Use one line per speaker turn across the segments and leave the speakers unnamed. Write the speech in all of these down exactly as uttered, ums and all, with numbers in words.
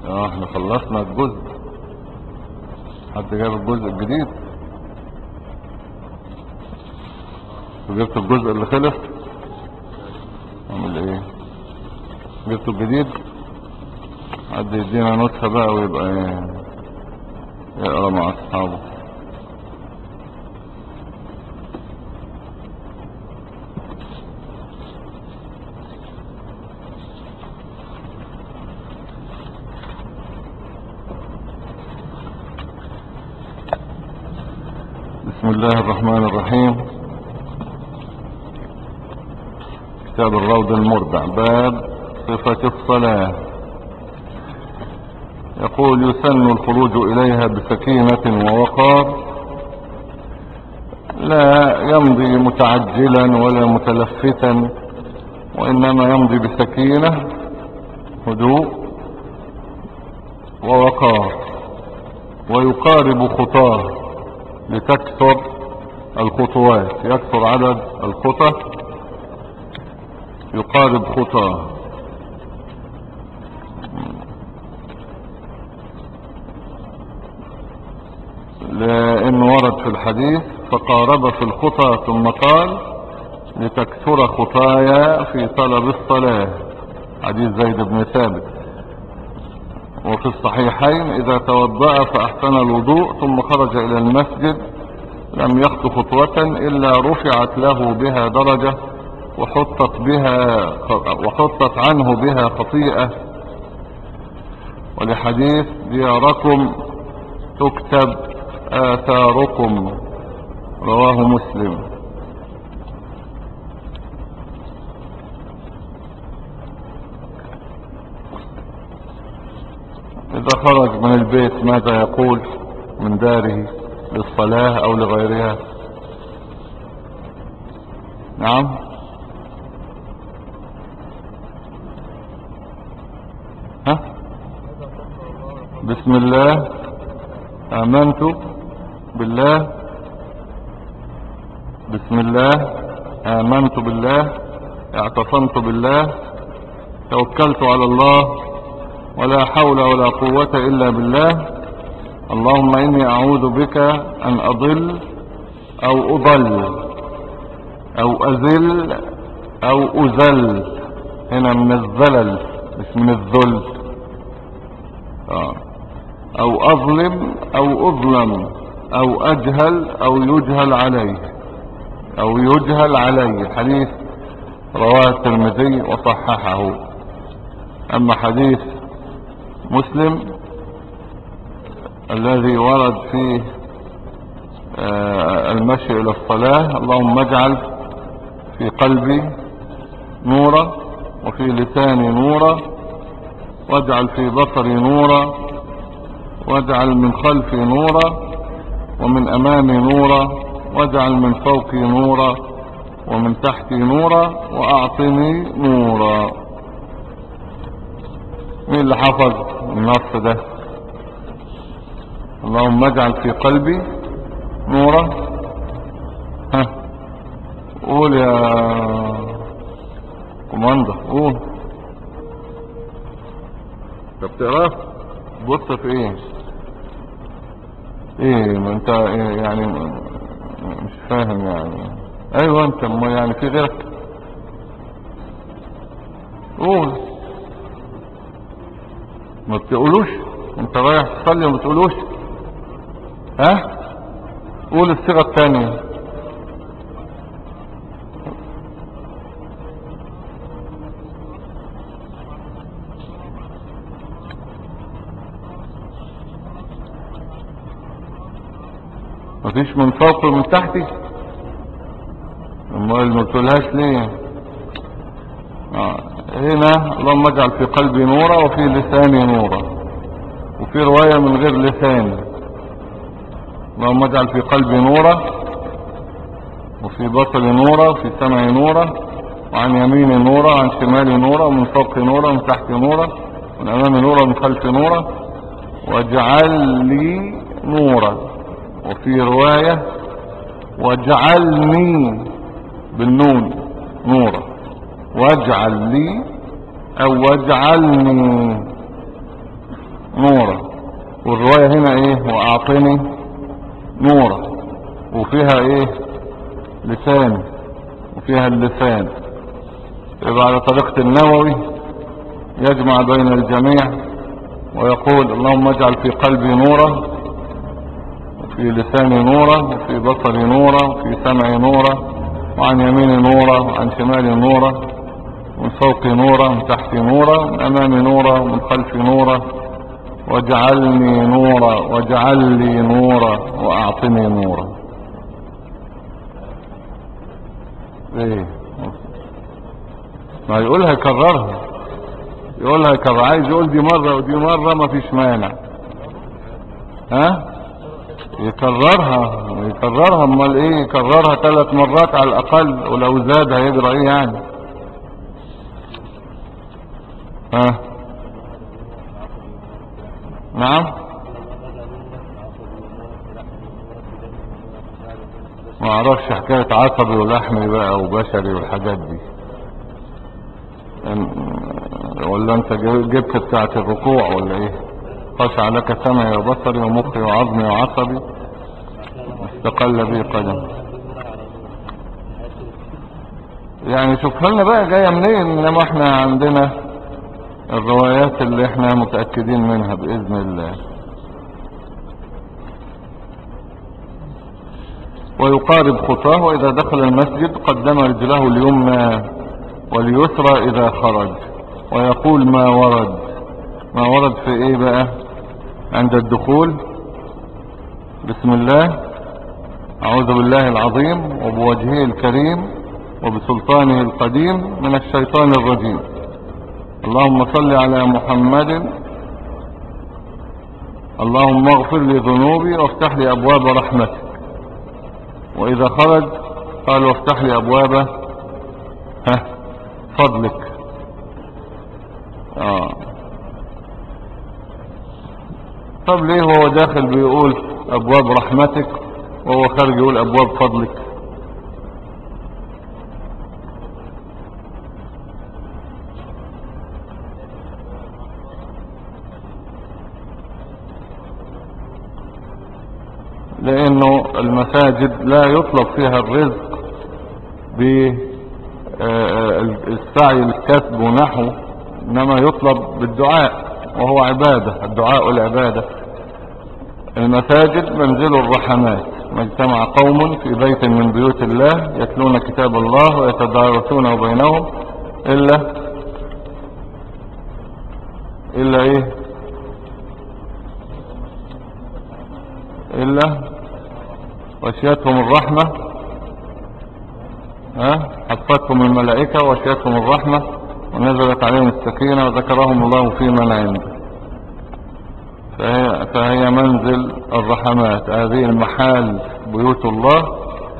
اه احنا خلصنا الجزء. حد جاب الجزء الجديد؟ جبت الجزء اللي خلص؟ اعمل ايه؟ جبت الجديد؟ حد يدينا نسخة بقى ويبقى ايه يقرأ مع اصحابه. بسم الله الرحمن الرحيم. كتاب الروض المربع، باب صفة الصلاة. يقول: يسن الخروج إليها بسكينة ووقار، لا يمضي متعجلا ولا متلفتا، وإنما يمضي بسكينة، هدوء ووقار، ويقارب خطاه لتكثر الخطوات، يكثر عدد الخطى، يقارب خطاه. لأنه ورد في الحديث: فقارب في الخطى ثم قال: لتكثر خطايا في طلب الصلاة، حديث زيد بن ثابت. وفي الصحيحين: إذا توضأ فأحسن الوضوء ثم خرج إلى المسجد لم يخطو خطوة إلا رفعت له بها درجة وحطت بها وحطت عنه بها خطيئة. ولحديث: دياركم تكتب آثاركم، رواه مسلم. إذا خرج من البيت ماذا يقول من داره للصلاة أو لغيرها؟ نعم. ها؟ بسم الله، آمنت بالله، بسم الله، آمنت بالله، اعتصمت بالله، توكلت على الله، ولا حول ولا قوة إلا بالله، اللهم إني أعوذ بك أن أضل أو أضل أو أذل أو أذل. هنا من الذلل مش من الذل. آه. أو أظلم أو أظلم أو أجهل أو يجهل عليه أو يجهل عليه. حديث رواه الترمذي وصححه. أما حديث مسلم الذي ورد فيه آه المشي إلى الصلاة: اللهم اجعل في قلبي نورا، وفي لساني نورا، واجعل في بصري نورا، واجعل من خلفي نورا، ومن أمامي نورا، واجعل من فوقي نورا، ومن تحتي نورا، وأعطني نورا. مين اللي حفظ النص ده؟ اللهم اجعل في قلبي نورا. ها، قول يا كوماندا، قول. انت بتقرا؟ بص في ايه؟ ايه ما انت إيه يعني؟ مش فاهم يعني. ايوه انت ما يعني في غيرك؟ قول. ما بتقولوش؟ انت رايح تصلي وما بتقولوش؟ ها، قول الصيغه الثانيه. مفيش من فوق ومن تحتي؟ امال ما بتقولهاش ليه؟ آه. هنا اللهم اجعل في قلبي نورا وفي لساني نورا، وفي رواية من غير لسان: اللهم اجعل في قلبي نورا، وفي بصري نورا، وفي سمعي نورا، وعن يميني نورا، وعن شمالي نورا، ومن فوقي نورا، ومن تحتي نورا، ومن امامي نورا، ومن خلفي نورا، واجعل لي نورا. وفي رواية: واجعلني بالنون نورا، واجعل لي او واجعلني. نورا. والرواية هنا ايه؟ واعطني نورا، وفيها ايه؟ لسان، وفيها اللسان. يبقى على طريقة النووي يجمع بين الجميع ويقول اللهم اجعل في قلبي نورا، وفي لساني نورا، وفي بصري نورا، وفي سمعي نورا، وعن يميني نورا، وعن شمالي نورا، من فوقي نورا، من تحتي نورا، من امامي نورا، ومن خلفي نورا، واجعلني نورا، واجعل لي نورا، واعطني نورا. ايه؟ ما يقولها يكررها، يقولها يكرر، عايز يقول دي مرة ودي مرة ما فيش مانع، ها يكررها يكررها. امال ايه؟ يكررها ثلاث مرات على الاقل، ولو زاد هيجرى ايه يعني؟ ها نعم. ما اعرفش حكاية عصبي ولحمي بقى وبشري والحاجات دي، ولا انت جبت بتاعة الركوع ولا ايه؟ خشع لك سمعي وبصري ومخي وعظمي وعصبي استقل بي قدم. يعني شوف لنا بقى جاية منين، انما احنا عندنا الروايات اللي احنا متأكدين منها بإذن الله. ويقارب خطاه، وإذا دخل المسجد قدم رجله اليمنى واليسرى إذا خرج، ويقول ما ورد. ما ورد في ايه بقى؟ عند الدخول بسم الله، أعوذ بالله العظيم وبوجهه الكريم وبسلطانه القديم من الشيطان الرجيم، اللهم صل على محمد، اللهم اغفر لي ذنوبي وافتح لي أبواب رحمتك. وإذا خرج قال وافتح لي أبواب ها فضلك. آه. طب ليه هو داخل بيقول أبواب رحمتك وهو خارج يقول أبواب فضلك؟ لأنه المساجد لا يطلب فيها الرزق بالسعي للكسب ونحو، إنما يطلب بالدعاء، وهو عبادة، الدعاء والعبادة. المساجد منزل الرحمات، ما اجتمع قوم في بيت من بيوت الله يتلون كتاب الله ويتدارسونه بينهم إلا إلا إيه إلا وشيتهم الرحمة، ها حفتهم الملائكة وشيتهم الرحمة ونزلت عليهم السكينة وذكرهم الله في من عنده. فهي, فهي منزل الرحمات، هذه المحال بيوت الله.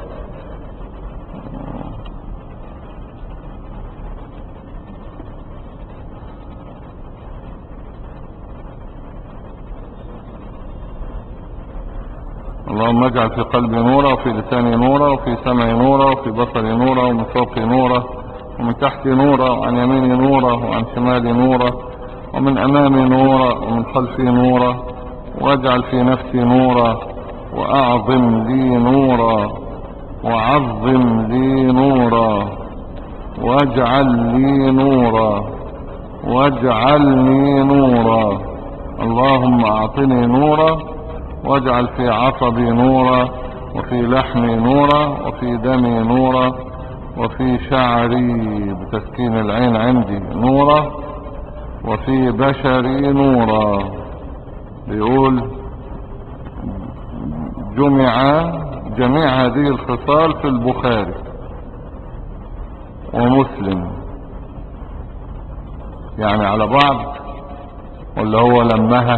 اللهم اجعل في قلبي نورا، وفي لساني نورا، وفي سمعي نورا، وفي بصري نورا، ومن فوقي نورا، ومن تحتي نورا، وعن يميني نورا، وعن شمالي نورا، ومن امامي نورا، ومن خلفي نورا، واجعل في نفسي نورا، واعظم لي نورا، وعظم لي نورا، واجعل لي نورا، واجعلني نورا. اللهم اعطني نورا، واجعل في عصبي نورا، وفي لحمي نورا، وفي دمي نورا، وفي شعري بتسكين العين عندي نورا، وفي بشري نورا. بيقول جمع جميع هذه الخصال في البخاري ومسلم، يعني على بعض ولا هو لمها؟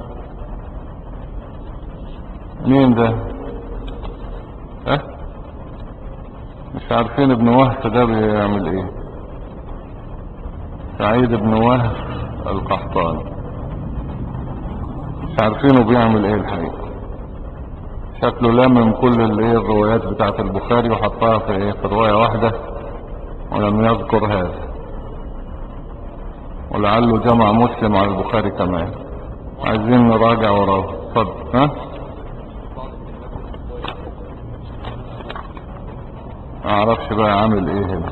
مين ده؟ اه مش عارفين ابن وهف ده بيعمل ايه؟ سعيد بن وهف القحطاني مش عارفينه بيعمل ايه الحقيقة. شكله لمم كل اللي هي الروايات بتاعت البخاري وحطها في ايه، في رواية واحدة، ولم يذكر هذا، ولعله جمع مسلم على البخاري كمان. عايزين نراجع وراه. اتفضل. ها اعرفش بقى عامل ايه هنا.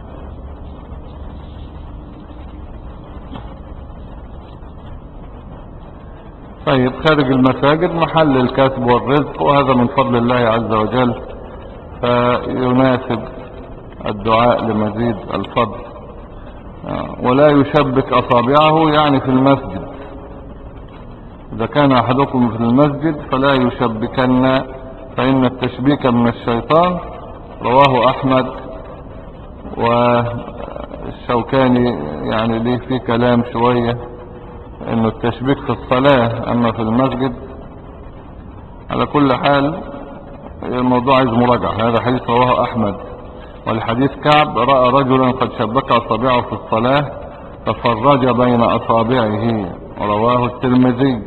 طيب خارج المساجد محل الكسب والرزق، وهذا من فضل الله عز وجل، فيناسب الدعاء لمزيد الفضل. ولا يشبك أصابعه يعني في المسجد. إذا كان أحدكم في المسجد فلا يشبكن، فإن التشبيك من الشيطان. رواه أحمد. والشوكاني يعني ليه فيه كلام شوية إنه التشبيك في الصلاة، أما في المسجد على كل حال الموضوع عايز مراجعة. هذا حديث رواه أحمد. والحديث كعب رأى رجلا قد شبك أصابعه في الصلاة ففرج بين أصابعه، رواه الترمذي.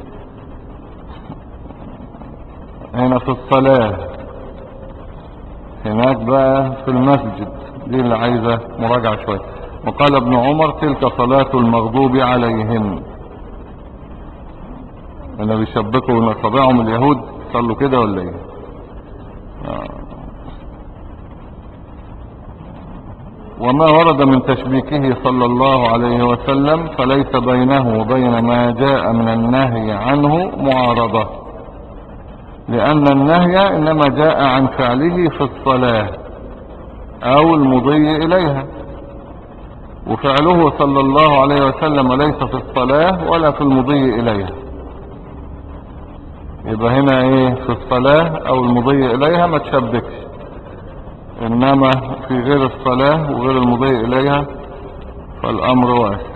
هنا في الصلاة، هناك بقى في المسجد، دي اللي عايزة مراجعة شوية. وقال ابن عمر تلك صلاة المغضوب عليهم. هنا بيشبكوا من أصابعهم اليهود، صلوا كده ولا ايه؟ آه. وما ورد من تشبيكه صلى الله عليه وسلم فليس بينه وبين ما جاء من النهي عنه معارضة، لأن النهي إنما جاء عن فعله في الصلاة أو المضي إليها، وفعله صلى الله عليه وسلم ليس في الصلاة ولا في المضي إليها. يبقى هنا ايه؟ في الصلاة أو المضي إليها ما تشبكش، إنما في غير الصلاة وغير المضي إليها فالأمر واسع،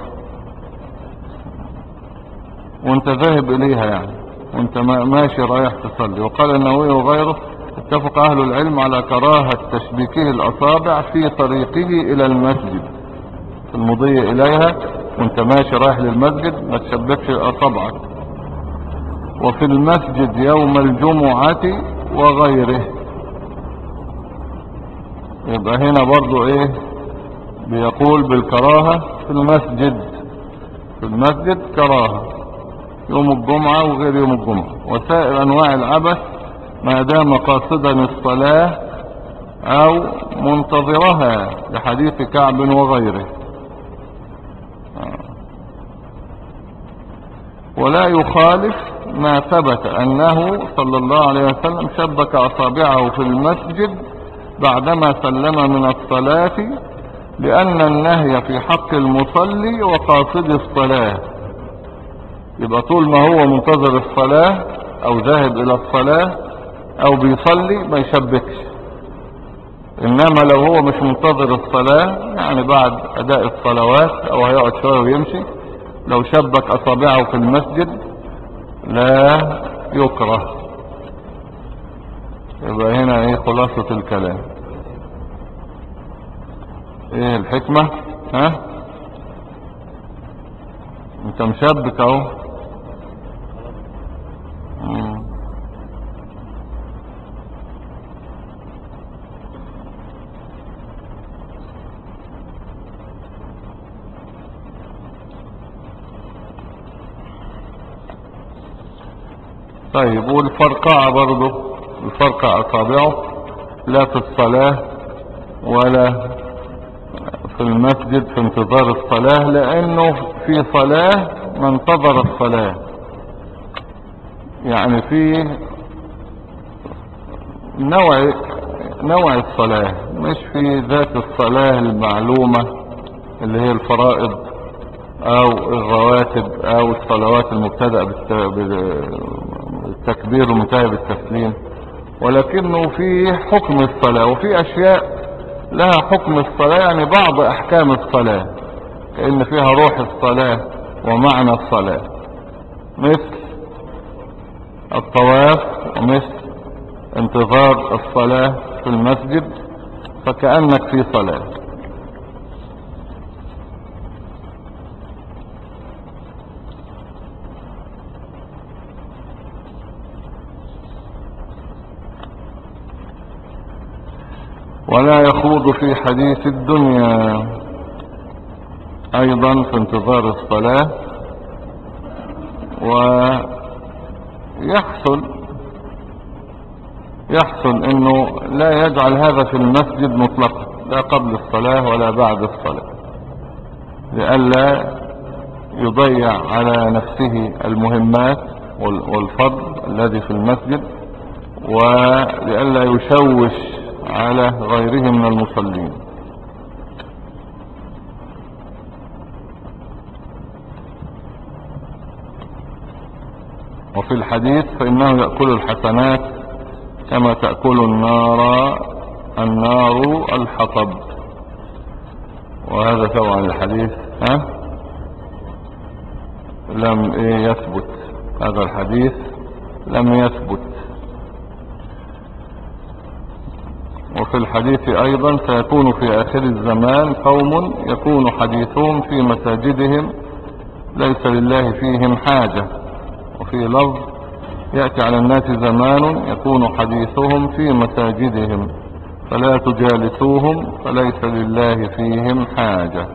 وانت ذاهب إليها يعني، وانت ماشي رايح تصلي. وقال النووي وغيره اتفق أهل العلم على كراهة تشبيكه الأصابع في طريقه إلى المسجد، في المضي إليها وانت ماشي رايح للمسجد ما تشبكش أصابعك، وفي المسجد يوم الجمعة وغيره. يبقى هنا برضو ايه؟ بيقول بالكراهة في المسجد، في المسجد كراهة يوم الجمعة وغير يوم الجمعة. وسائر انواع العبث ما دام قاصدا الصلاة او منتظرها، لحديث كعب وغيره. ولا يخالف ما ثبت انه صلى الله عليه وسلم شبك اصابعه في المسجد بعدما سلم من الصلاة، لأن النهي في حق المصلي وقاصد الصلاة. يبقى طول ما هو منتظر الصلاة أو ذاهب إلى الصلاة أو بيصلي ما يشبكش. إنما لو هو مش منتظر الصلاة، يعني بعد أداء الصلوات أو هيقعد شوية ويمشي، لو شبك أصابعه في المسجد لا يكره. يبقى هنا ايه خلاصة الكلام؟ ايه الحكمة؟ ها انت مشبك اهو. مم. طيب والفرقعة برضو، الفرقع اصابعه لا في الصلاة ولا في المسجد في انتظار الصلاة، لانه في صلاة ما انتظر الصلاة، يعني في نوع نوع الصلاة، مش في ذات الصلاة المعلومة اللي هي الفرائض او الرواتب او الصلوات المبتدأ بالتكبير ومنتهى بالتسليم، ولكنه في حكم الصلاة، وفي اشياء لها حكم الصلاة، يعني بعض احكام الصلاة كأن فيها روح الصلاة ومعنى الصلاة، مثل الطواف ومثل انتظار الصلاة في المسجد، فكأنك في صلاة. ولا يخوض في حديث الدنيا ايضا في انتظار الصلاة، ويحصل يحصل انه لا يجعل هذا في المسجد مطلقا، لا قبل الصلاة ولا بعد الصلاة، لئلا يضيع على نفسه المهمات والفضل الذي في المسجد، ولئلا يشوش على غيره من المصلين. وفي الحديث فإنه يأكل الحسنات كما تأكل النار النار الحطب. وهذا طبعا الحديث ها لم إيه يثبت، هذا الحديث لم يثبت. وفي الحديث أيضا سيكون في آخر الزمان قوم يكون حديثهم في مساجدهم ليس لله فيهم حاجة. وفي لفظ يأتي على الناس زمان يكون حديثهم في مساجدهم فلا تجالسوهم فليس لله فيهم حاجة.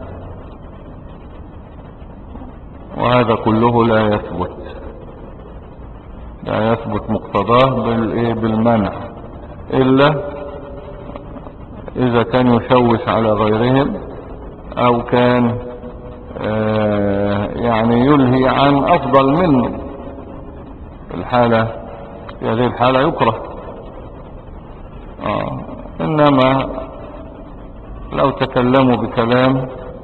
وهذا كله لا يثبت، لا يثبت مقتضاه بالمنع، إلا إذا كان يشوش على غيرهم أو كان يعني يلهي عن أفضل منه. في الحالة في هذه الحالة يكره. آه. إنما لو تكلموا بكلام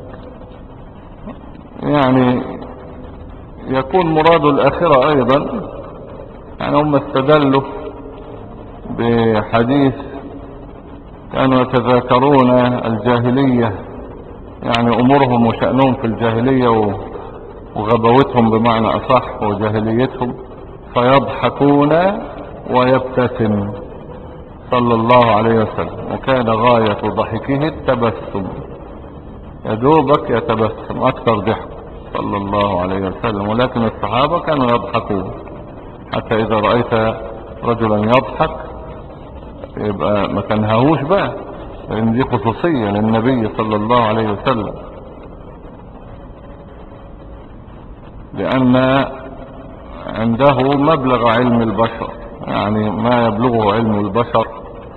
يعني يكون مراد الآخرة أيضا، يعني هم استدلوا بحديث كانوا يتذاكرون الجاهلية، يعني أمورهم وشأنهم في الجاهلية وغبوتهم بمعنى أصح وجاهليتهم، فيضحكون ويبتسم صلى الله عليه وسلم، وكان غاية ضحكه التبسم، يدوبك يتبسم أكثر ضحك صلى الله عليه وسلم. ولكن الصحابة كانوا يضحكون، حتى إذا رأيت رجلا يضحك يبقى ما تنهوش بقى، لأن دي خصوصية للنبي صلى الله عليه وسلم، لأن عنده مبلغ علم البشر، يعني ما يبلغه علم البشر،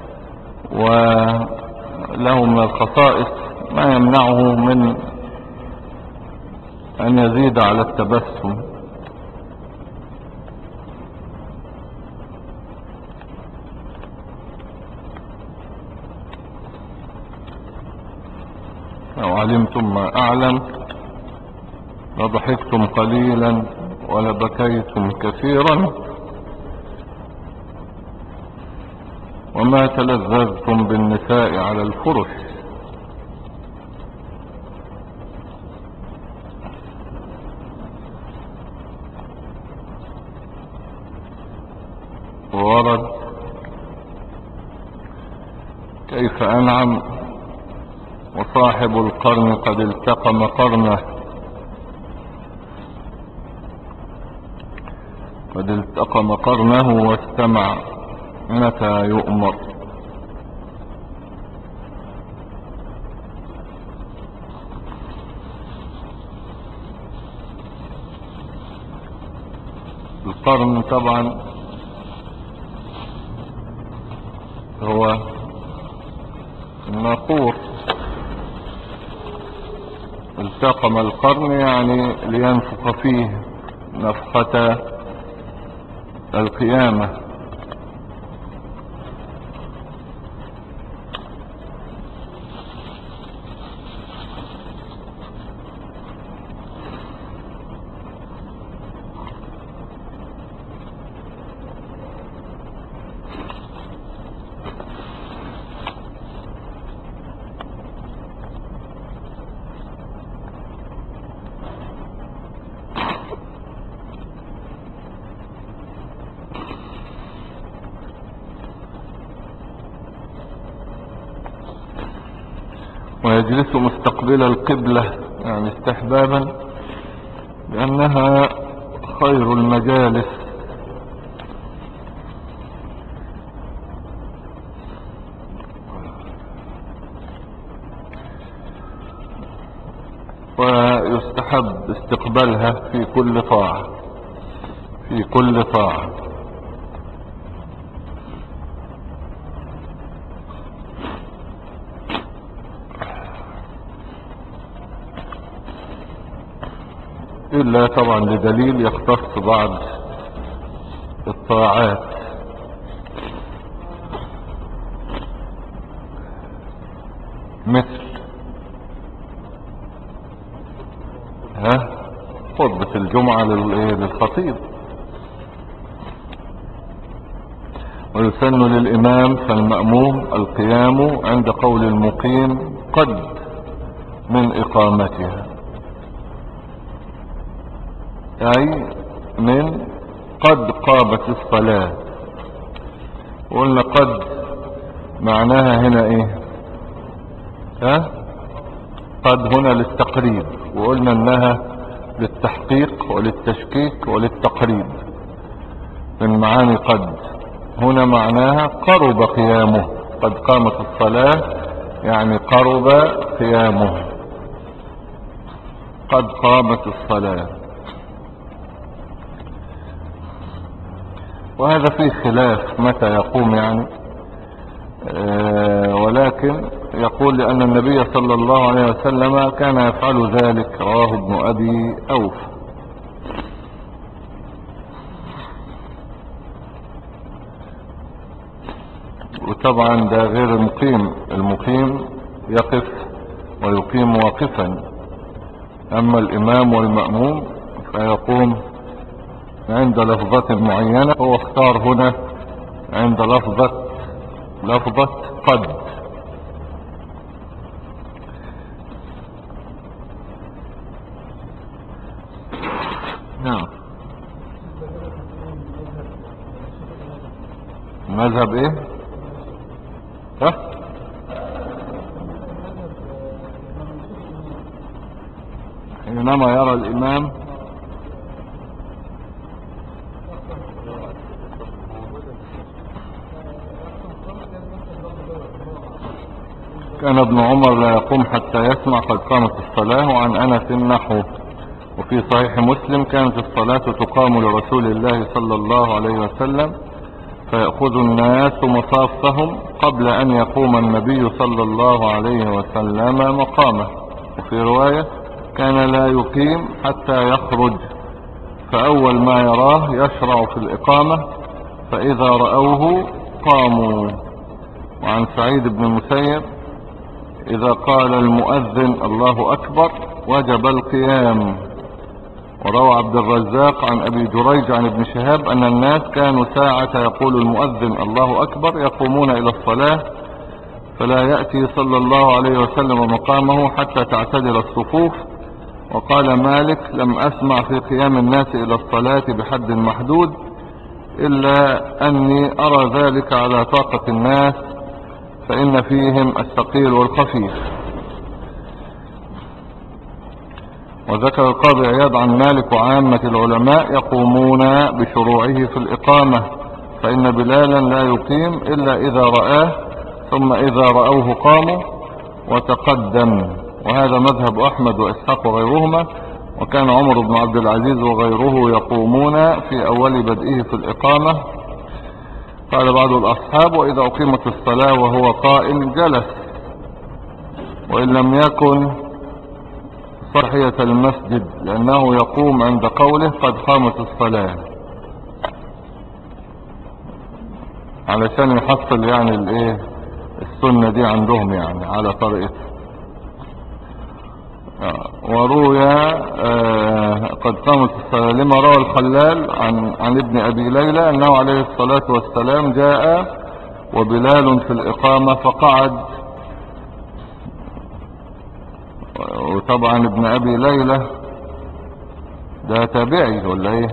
وله من الخصائص ما يمنعه من أن يزيد على التبسم. لو علمتم ما أعلم لضحكتم قليلا ولبكيتم كثيرا وما تلذذتم بالنساء على الفرش. ورد كيف أنعم وصاحب القرن قد التقم قرنه، قد التقم قرنه واستمع متى يؤمر. القرن طبعا هو الناقور، التقم القرن يعني لينفخ فيه نفخة القيامة. ويجلس مستقبل القبلة يعني استحبابا، لأنها خير المجالس. ويستحب استقبالها في كل طاعة. في كل طاعة. إلا طبعا لدليل يختص بعض الطاعات. مثل ها خطبة الجمعة للخطيب. ويسن للإمام فالمأموم القيام عند قول المقيم قد من إقامتها، أي من قد قامت الصلاة. وقلنا قد معناها هنا ايه؟ ها قد هنا للتقريب، وقلنا انها للتحقيق وللتشكيك وللتقريب من معاني قد. هنا معناها قرب قيامه، قد قامت الصلاة يعني قرب قيامه، قد قامت الصلاة. وهذا فيه خلاف متى يقوم يعني، آه ولكن يقول لأن النبي صلى الله عليه وسلم كان يفعل ذلك، رواه ابن أبي أوفى. وطبعا ده غير المقيم، المقيم يقف ويقيم واقفا، أما الإمام والمأموم فيقوم عند لفظة معينة. هو اختار هنا عند لفظة لفظة قد. نعم. مذهب ايه؟ ها؟ حينما يرى الإمام كان ابن عمر لا يقوم حتى يسمع قد قامت الصلاة. وعن أنس نحوه. وفي صحيح مسلم كانت الصلاة تقام لرسول الله صلى الله عليه وسلم فيأخذ الناس مصافهم قبل أن يقوم النبي صلى الله عليه وسلم مقامه. وفي رواية كان لا يقيم حتى يخرج، فأول ما يراه يشرع في الإقامة، فإذا رأوه قاموا. وعن سعيد بن المسيب إذا قال المؤذن الله أكبر وجب القيام. وروى عبد الرزاق عن أبي جريج عن ابن شهاب أن الناس كانوا ساعة يقول المؤذن الله أكبر يقومون إلى الصلاة، فلا يأتي صلى الله عليه وسلم مقامه حتى تعتدل الصفوف. وقال مالك لم أسمع في قيام الناس إلى الصلاة بحد محدود، إلا أني أرى ذلك على طاقة الناس، فإن فيهم الثقيل والخفيف. وذكر القاضي عياض عن مالك وعامة العلماء يقومون بشروعه في الإقامة، فإن بلالا لا يقيم إلا إذا رآه، ثم إذا رأوه قاموا وتقدم. وهذا مذهب أحمد وإسحاق وغيرهما. وكان عمر بن عبد العزيز وغيره يقومون في أول بدئه في الإقامة. قال بعض الأصحاب وإذا أقيمت الصلاة وهو قائم جلس، وإن لم يكن صحية المسجد، لأنه يقوم عند قوله قد قامت الصلاة، علشان يحصل يعني الايه السنة دي عندهم يعني على طريقته. وروي آه قد قامت الصلاة لما روى الخلال عن, عن ابن أبي ليلى أنه عليه الصلاة والسلام جاء وبلال في الإقامة فقعد. وطبعا ابن أبي ليلى ده تابعي ولا ايه؟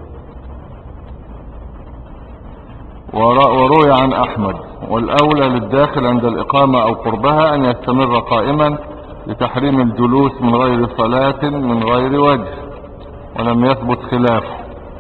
وروي عن أحمد والأولى للداخل عند الإقامة أو قربها أن يستمر قائما لتحريم الجلوس من غير صلاة من غير وجه، ولم يثبت خلافه.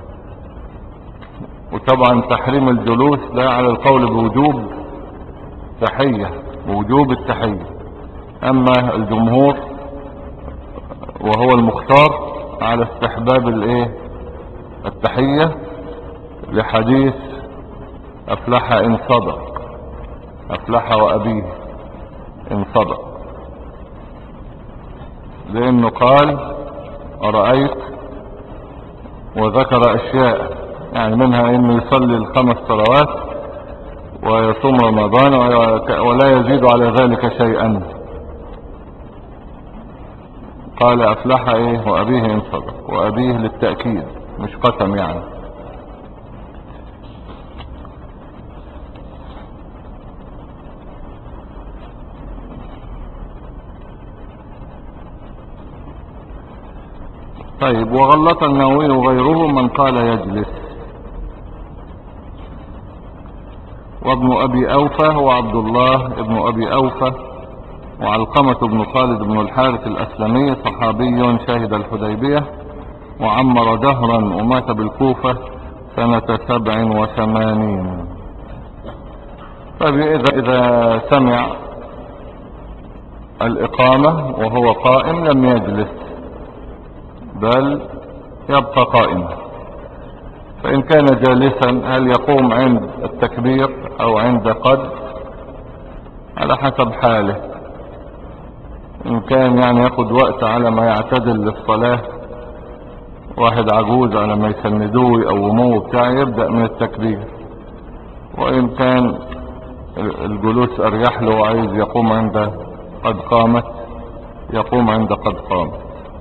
وطبعا تحريم الجلوس ده على القول بوجوب تحية، بوجوب التحية. أما الجمهور وهو المختار على استحباب الايه التحية لحديث أفلح إن صدق، أفلح وأبيه إن صدق، لأنه قال أرأيت وذكر أشياء يعني منها إنه يصلي الخمس صلوات ويصوم رمضان ولا يزيد على ذلك شيئا. قال أفلح إيه وأبيه إن صدق، وأبيه للتأكيد مش قسم يعني. طيب، وغلط النووي وغيره من قال يجلس. وابن أبي أوفى هو عبد الله ابن أبي أوفى وعلقمة بن خالد بن الحارث الأسلمي، صحابي شهد الحديبية وعمر دهرا ومات بالكوفة سنة سبع وثمانين. فإذا إذا سمع الإقامة وهو قائم لم يجلس بل يبقى قائما. فإن كان جالسا هل يقوم عند التكبير أو عند قد، على حسب حاله. إن كان يعني ياخد وقت على ما يعتدل للصلاة، واحد عجوز على ما يسندوه يقوموه بتاع، يبدأ من التكبير. وإن كان الجلوس أريح له وعايز يقوم عند قد قامت يقوم عند قد قامت.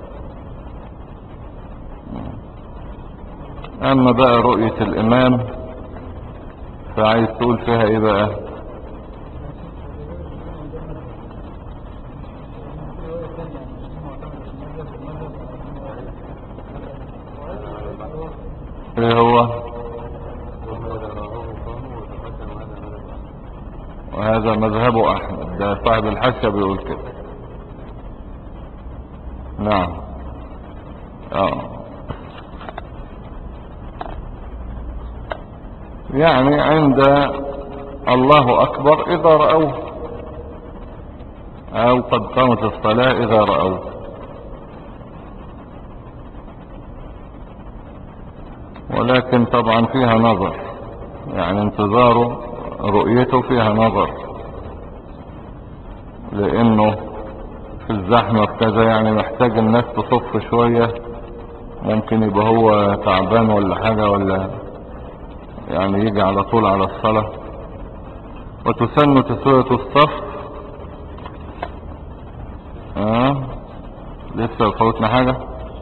أما بقى رؤية الإمام فعايز تقول فيها إيه بقى؟ إيه هو؟ وهذا مذهب أحمد، ده صاحب الحاشية بيقول كده. نعم. اه يعني عند الله أكبر إذا رأوه، أو قد قامت الصلاة إذا رأوه. ولكن طبعا فيها نظر، يعني انتظاره رؤيته فيها نظر، لأنه في الزحمة كذا يعني محتاج الناس تصف شوية، ممكن يبقى هو تعبان ولا حاجة، ولا يعني يجي على طول على الصلاة. وتسن تسوية الصف. اه لسه فوتنا حاجة.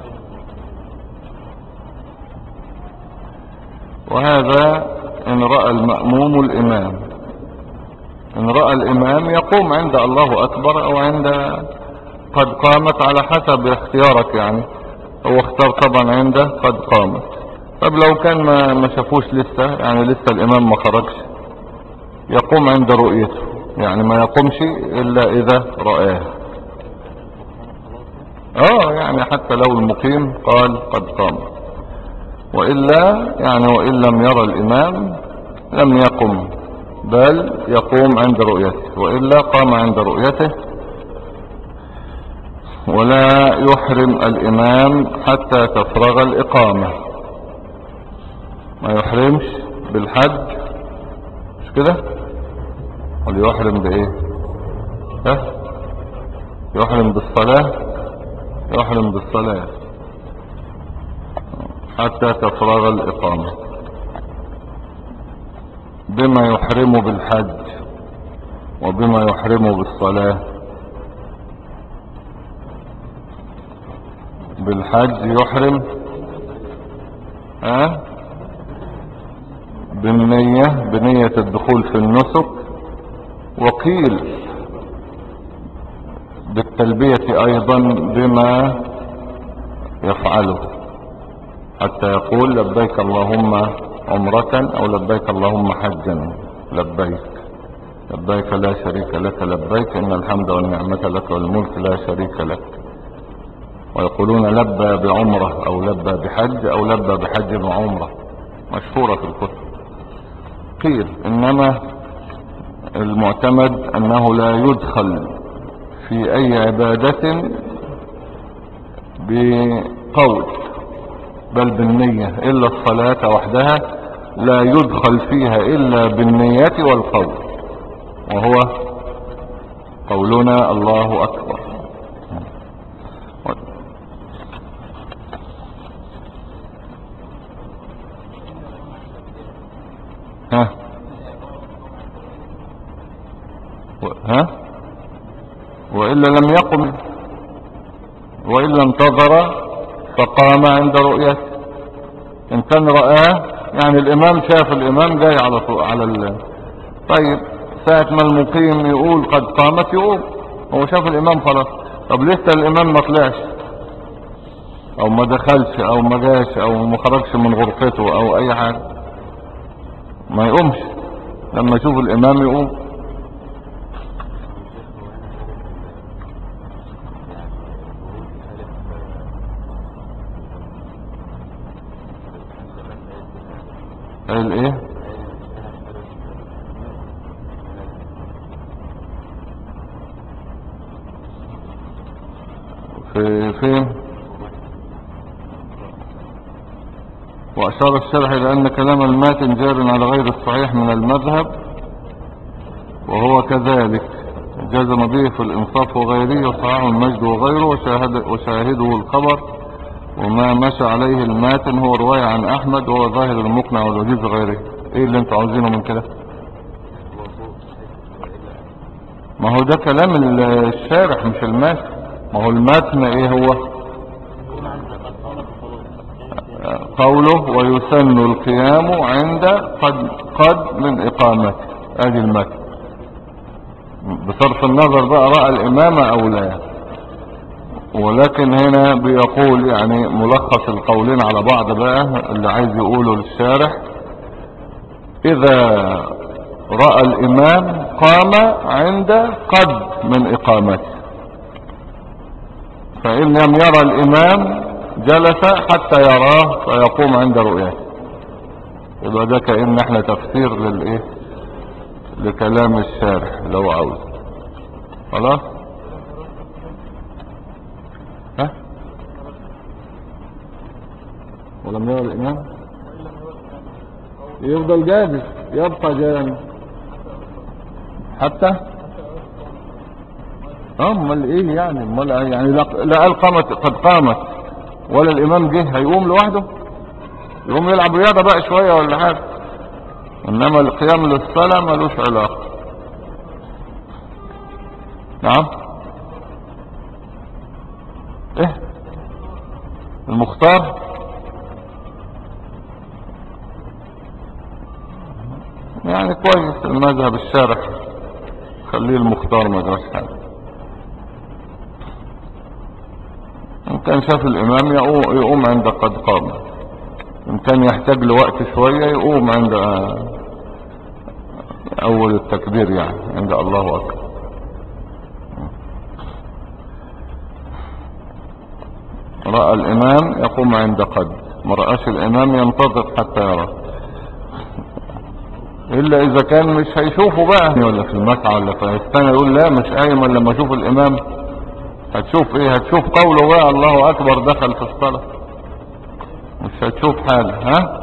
وهذا ان رأى المأموم الامام، ان رأى الامام يقوم عند الله اكبر او عند قد قامت، على حسب اختيارك يعني. هو اختار طبعا عند قد قامت. طب لو كان ما ما شافوش لسه، يعني لسه الامام ما خرجش، يقوم عند رؤيته، يعني ما يقومش الا اذا رآه. اه يعني حتى لو المقيم قال قد قام، وإلا يعني وإن لم يرى الإمام لم يقم، بل يقوم عند رؤيته، وإلا قام عند رؤيته. ولا يحرم الإمام حتى تفرغ الإقامة، ما يحرمش بالحج، مش كده؟ ولا يحرم بإيه؟ ها؟ يحرم بالصلاة، يحرم بالصلاة حتى تفرغ الإقامة. بما يحرم بالحج وبما يحرم بالصلاة. بالحج يحرم ها بالنية، بنية الدخول في النسك. وقيل بالتلبية ايضا بما يفعله، حتى يقول لبيك اللهم عمرة او لبيك اللهم حجا. لبيك لبيك لا شريك لك لبيك ان الحمد والنعمة لك والملك لا شريك لك. ويقولون لبى بعمرة او لبى بحج او لبى بحج وعمرة، مشهورة في الكتب. قيل انما المعتمد انه لا يدخل في اي عبادة بقول، بل بالنية، إلا الصلاة وحدها لا يدخل فيها إلا بالنية والقول، وهو قولنا الله أكبر. ها ها وإلا لم يقم، وإلا انتظر فقام عند رؤيته. إن كان رآه يعني الإمام شاف الإمام جاي على طول على ال... طيب ساعة ما المقيم يقول قد قامت يقوم، هو شاف الإمام خلاص. طب لسه الإمام ما طلعش أو ما دخلش أو ما جاش أو ما خرجش من غرفته أو أي حاجة، ما يقومش لما يشوف الإمام يقوم. قال ايه؟ في فين؟ وأشار الشرح إلى أن كلام الماتن جار على غير الصحيح من المذهب، وهو كذلك جزم به في الإنصاف وغيره، وصححه المجد وغيره، وشاهد وشاهده الخبر. وما مشى عليه الماتن هو رواية عن أحمد، وهو ظاهر المقنع والوجيز غيره. إيه اللي انتوا عاوزينه من كده؟ ما هو ده كلام الشارح مش الماتن. ما هو الماتن إيه هو؟ قوله ويسن القيام عند قد قد من إقامته، ادي المتن، بصرف النظر بقى رأى الإمامة أو لا. ولكن هنا بيقول يعني ملخص القولين على بعض بقى اللي عايز يقوله للشارح: إذا رأى الإمام قام عند قد من إقامته، فإن لم يرى الإمام جلس حتى يراه فيقوم عند رؤيته. يبقى ده كأن احنا تفسير للايه لكلام الشارح لو عاوز. خلاص. ها ولم يرى الإمام يفضل جالس، يبقى جالس حتى امال ايه يعني؟ امال يعني لا قال قامت قد قامت ولا الإمام جه هيقوم لوحده؟ يقوم يلعب رياضة بقى شوية ولا حاجة، انما القيام للصلاة ملوش علاقة. نعم. ايه المختار؟ يعني كويس المذهب الشارح، خليه المختار ما جراش حاجة. ان كان شاف الامام يقوم عند قد قام، ان كان يحتاج لوقت شوية يقوم عند اول التكبير، يعني عند الله اكبر. رأى الامام يقوم عند قد، ما رأاش الامام ينتظر حتى يرى، الا اذا كان مش هيشوفه بقى ولا في المسعى ولا في الثاني يقول لا مش قايم الا لما اشوف الامام. هتشوف ايه؟ هتشوف قوله بقى الله اكبر دخل في الصلاة، مش هتشوف حاجة. ها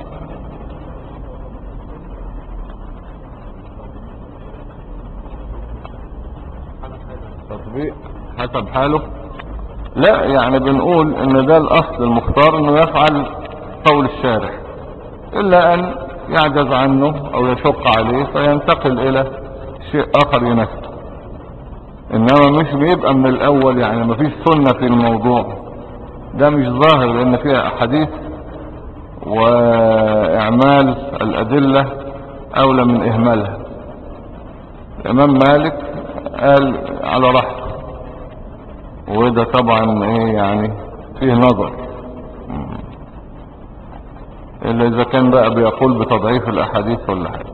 تطبيق حسب حاله؟ لا يعني بنقول ان ده الاصل المختار انه يفعل قول الشارح، الا ان يعجز عنه او يشق عليه فينتقل الى شيء اخر يناسبه، انما مش بيبقى من الاول. يعني مفيش سنة في الموضوع ده، مش ظاهر لان فيها احاديث، واعمال الادلة اولى من اهمالها. الامام مالك قال على راحته، وده طبعا ايه يعني فيه نظر، الا اذا كان بقى بيقول بتضعيف الاحاديث ولا حاجة.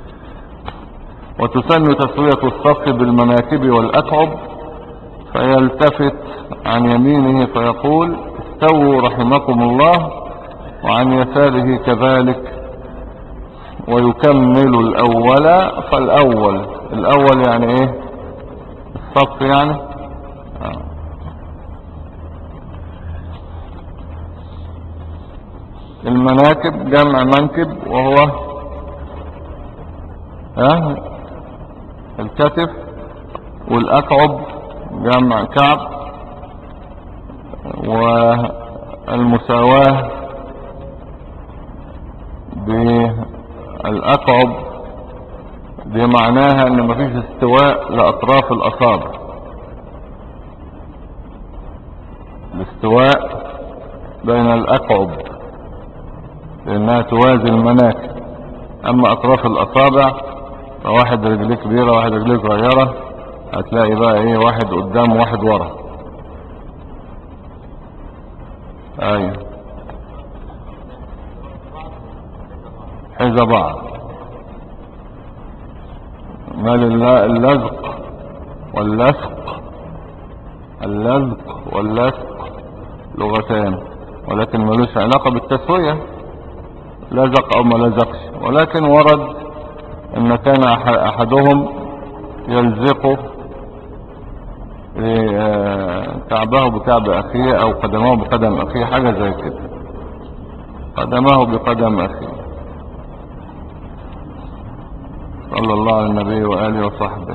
وتسن تسوية الصف بالمناكب والاكعب، فيلتفت عن يمينه فيقول استووا رحمكم الله، وعن يساره كذلك، ويكمل الاول فالاول. الاول يعني ايه؟ الصف يعني. آه. المناكب جمع منكب وهو ها الكتف، والأكعب جمع كعب، والمساواة بالأكعب دي معناها ان مفيش استواء لأطراف الأصابع. الاستواء بين الأكعب لأنها توازي المناكب. أما أطراف الأصابع فواحد رجليه كبيرة واحد رجليه صغيرة، هتلاقي بقى ايه واحد قدام وواحد ورا. ايوه حذا بعض. مال اللزق واللصق، اللزق واللصق لغتان، ولكن ملوش علاقة بالتسوية، لزق او ما لزقش، ولكن ورد ان كان احدهم يلزقه كعبه بكعب اخيه او قدمه بقدم اخيه، حاجة زي كده، قدمه بقدم اخيه. صلى الله على النبي وآله وصحبه.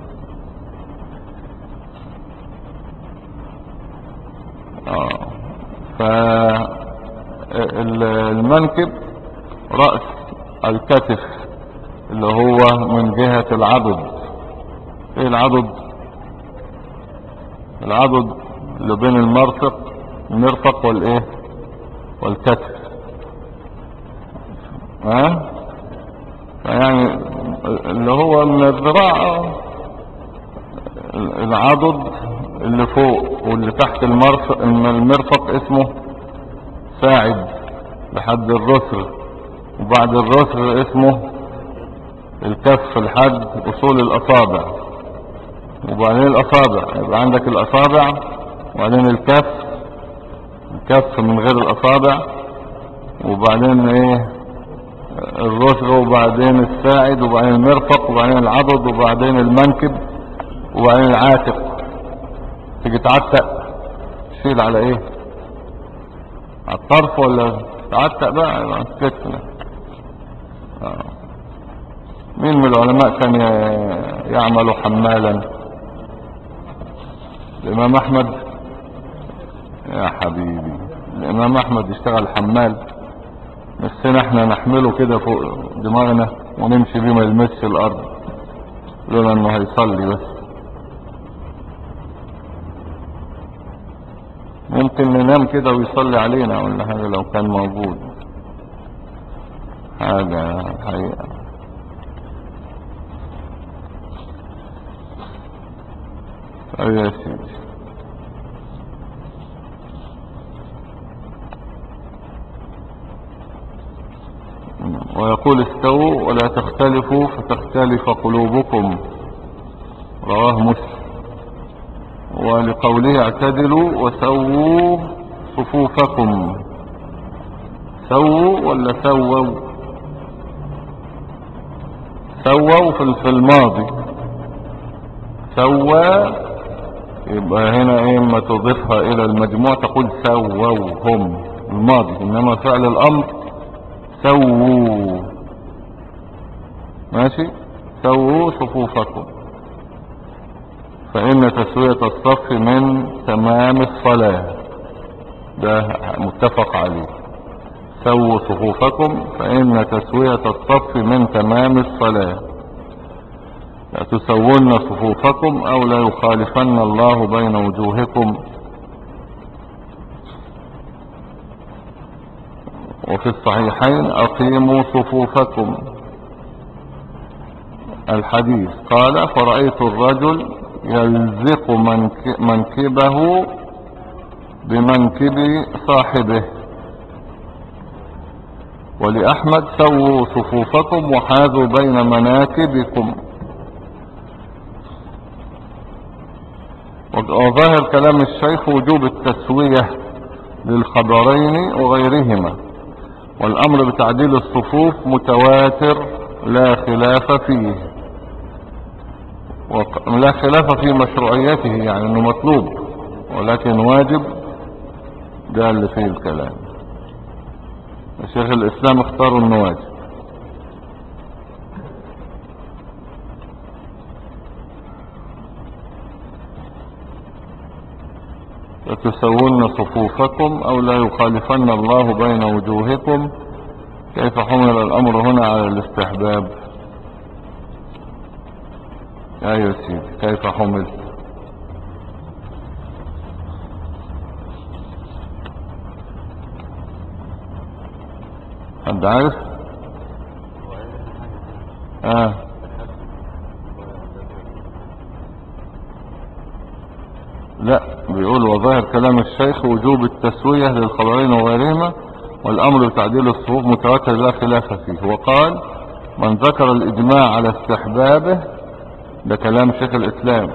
اه فالمنكب رأس الكتف اللي هو من جهة العضد. ايه العضد؟ العضد اللي بين المرفق المرفق والايه والكتف. ها يعني اللي هو من الذراع، العضد اللي فوق واللي تحت المرفق، المرفق اسمه ساعد لحد الرسل، وبعد الرسل اسمه الكف لحد اصول الاصابع، وبعدين الاصابع يبقى عندك الاصابع، وبعدين الكف، الكف من غير الاصابع، وبعدين ايه الرسل، وبعدين الساعد، وبعدين المرفق، وبعدين العضد، وبعدين المنكب، وبعدين العاتق. تيجي تعتق تشيل على ايه؟ على الطرف ولا تعتق بقى على الكتف؟ آه. مين من العلماء كان يعمل حمالا؟ الامام احمد. يا حبيبي الامام احمد يشتغل حمال، نفسنا احنا نحمله كده فوق دماغنا ونمشي بيه ما يلمسش الارض، لولا انه هيصلي بس. ممكن ننام كده ويصلي علينا ولا حاجة لو كان موجود، حاجة حقيقة. ايه يا سيدي. ويقول استووا ولا تختلفوا فتختلف قلوبكم، رواه مسلم. ولقوله اعتدلوا وسووا صفوفكم. سووا ولا سووا؟ سووا في الماضي، سوى يبقى هنا ايه اما تضيفها الى المجموع تقول سووهم الماضي، انما فعل الامر سووا. ماشي. سووا صفوفكم فإن تسوية الصف من تمام الصلاة، ده متفق عليه. سووا صفوفكم فإن تسوية الصف من تمام الصلاة. لا تسوون صفوفكم أو لا يخالفن الله بين وجوهكم. وفي الصحيحين أقيموا صفوفكم الحديث. قال فرأيت الرجل يلزق منكبه بمنكب صاحبه. ولأحمد سووا صفوفكم وحاذوا بين مناكبكم. وظاهر كلام الشيخ وجوب التسوية للخبرين وغيرهما، والأمر بتعديل الصفوف متواتر لا خلاف فيه، لا خلاف في مشروعيته، يعني انه مطلوب ولكن واجب، ده اللي فيه الكلام. شيخ الاسلام اختاروا انه واجب. لتسوون صفوفكم او لا يخالفن الله بين وجوهكم. كيف حمل الامر هنا على الاستحباب؟ ايوه سيدي، كيف حمل؟ حد عارف؟ اه لا، بيقول وظاهر كلام الشيخ وجوب التسوية للخبرين وغيرهما، والامر بتعديل الصفوف متواتر لا خلاف فيه. وقال من ذكر الاجماع على استحبابه، ده كلام شيخ الاسلام،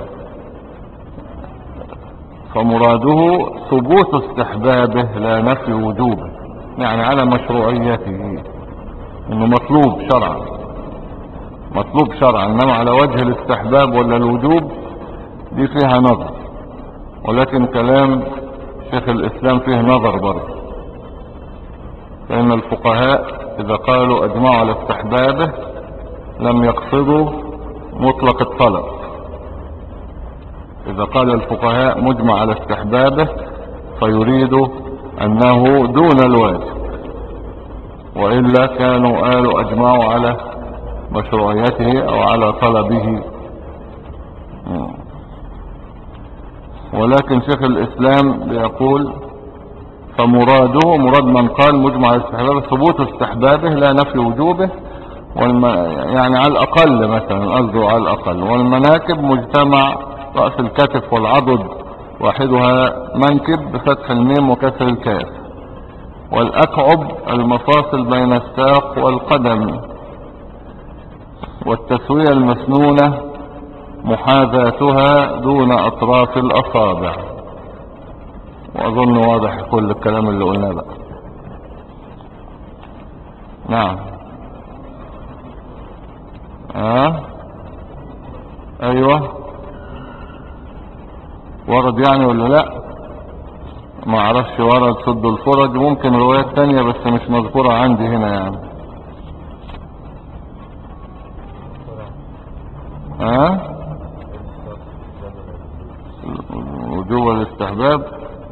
فمراده ثبوت استحبابه لا نفي وجوبه، يعني على مشروعيته، انه مطلوب شرعا، مطلوب شرعا، انما على وجه الاستحباب ولا الوجوب دي فيها نظر. ولكن كلام شيخ الاسلام فيه نظر برضه، فان الفقهاء اذا قالوا اجمعوا على استحبابه لم يقصدوا مطلق الطلب. اذا قال الفقهاء مجمع على استحبابه فيريد انه دون الواجب، وإلا كانوا قالوا اجمعوا على مشروعيته او على طلبه. ولكن شيخ الاسلام بيقول فمراده مراد من قال مجمع على استحبابه ثبوت استحبابه لا نفي وجوبه، والم... يعني على الاقل مثلا قصده على الاقل. والمناكب مجتمع رأس الكتف والعضد واحدها منكب بفتح الميم وكسر الكاف. والاكعب المفاصل بين الساق والقدم. والتسوية المسنونة محاذاتها دون اطراف الاصابع. واظن واضح كل الكلام اللي قلناه بقى. نعم. اه ايوه ورد يعني ولا لا؟ ما اعرفش ورد سد الفرج، ممكن روايات تانية بس مش مذكورة عندي هنا يعني. ها أه؟ وجوب الاستحباب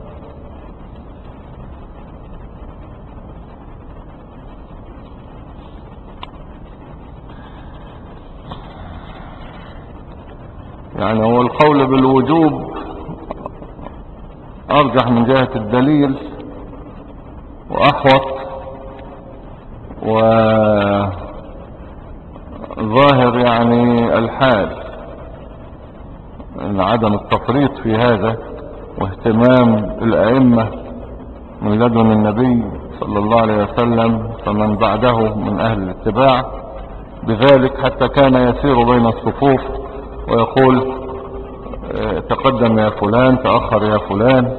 يعني هو القول بالوجوب ارجح من جهة الدليل واحوط، وظاهر يعني الحال ان عدم التفريط في هذا، واهتمام الائمة من لدن النبي صلى الله عليه وسلم فمن بعده من اهل الاتباع بذلك، حتى كان يسير بين الصفوف ويقول تقدم يا فلان تأخر يا فلان،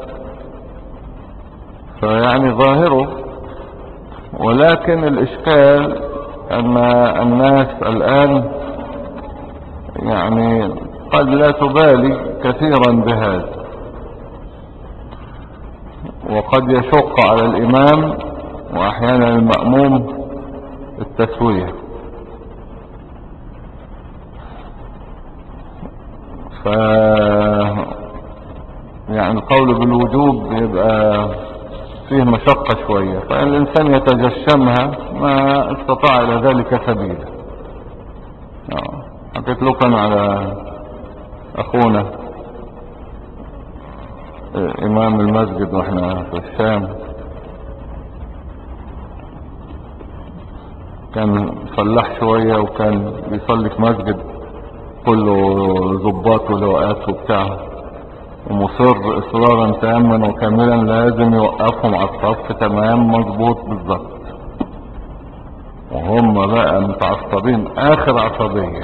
فيعني ظاهره. ولكن الاشكال ان الناس الان يعني قد لا تبالي كثيرا بهذا، وقد يشق على الامام واحيانا المأموم التسوية. ف يعني القول بالوجوب يبقى فيه مشقة شوية، فإن الإنسان يتجشمها ما استطاع إلى ذلك سبيلا. حكيت لكم على أخونا إمام المسجد وإحنا في الشام، كان فلاح شوية وكان بيصلي في مسجد كله ضباط ولواءات وبتاع، ومصر اصرارا تاما وكاملا لازم يوقفهم على الصف تمام مظبوط بالظبط، وهم بقى متعصبين اخر عصبية.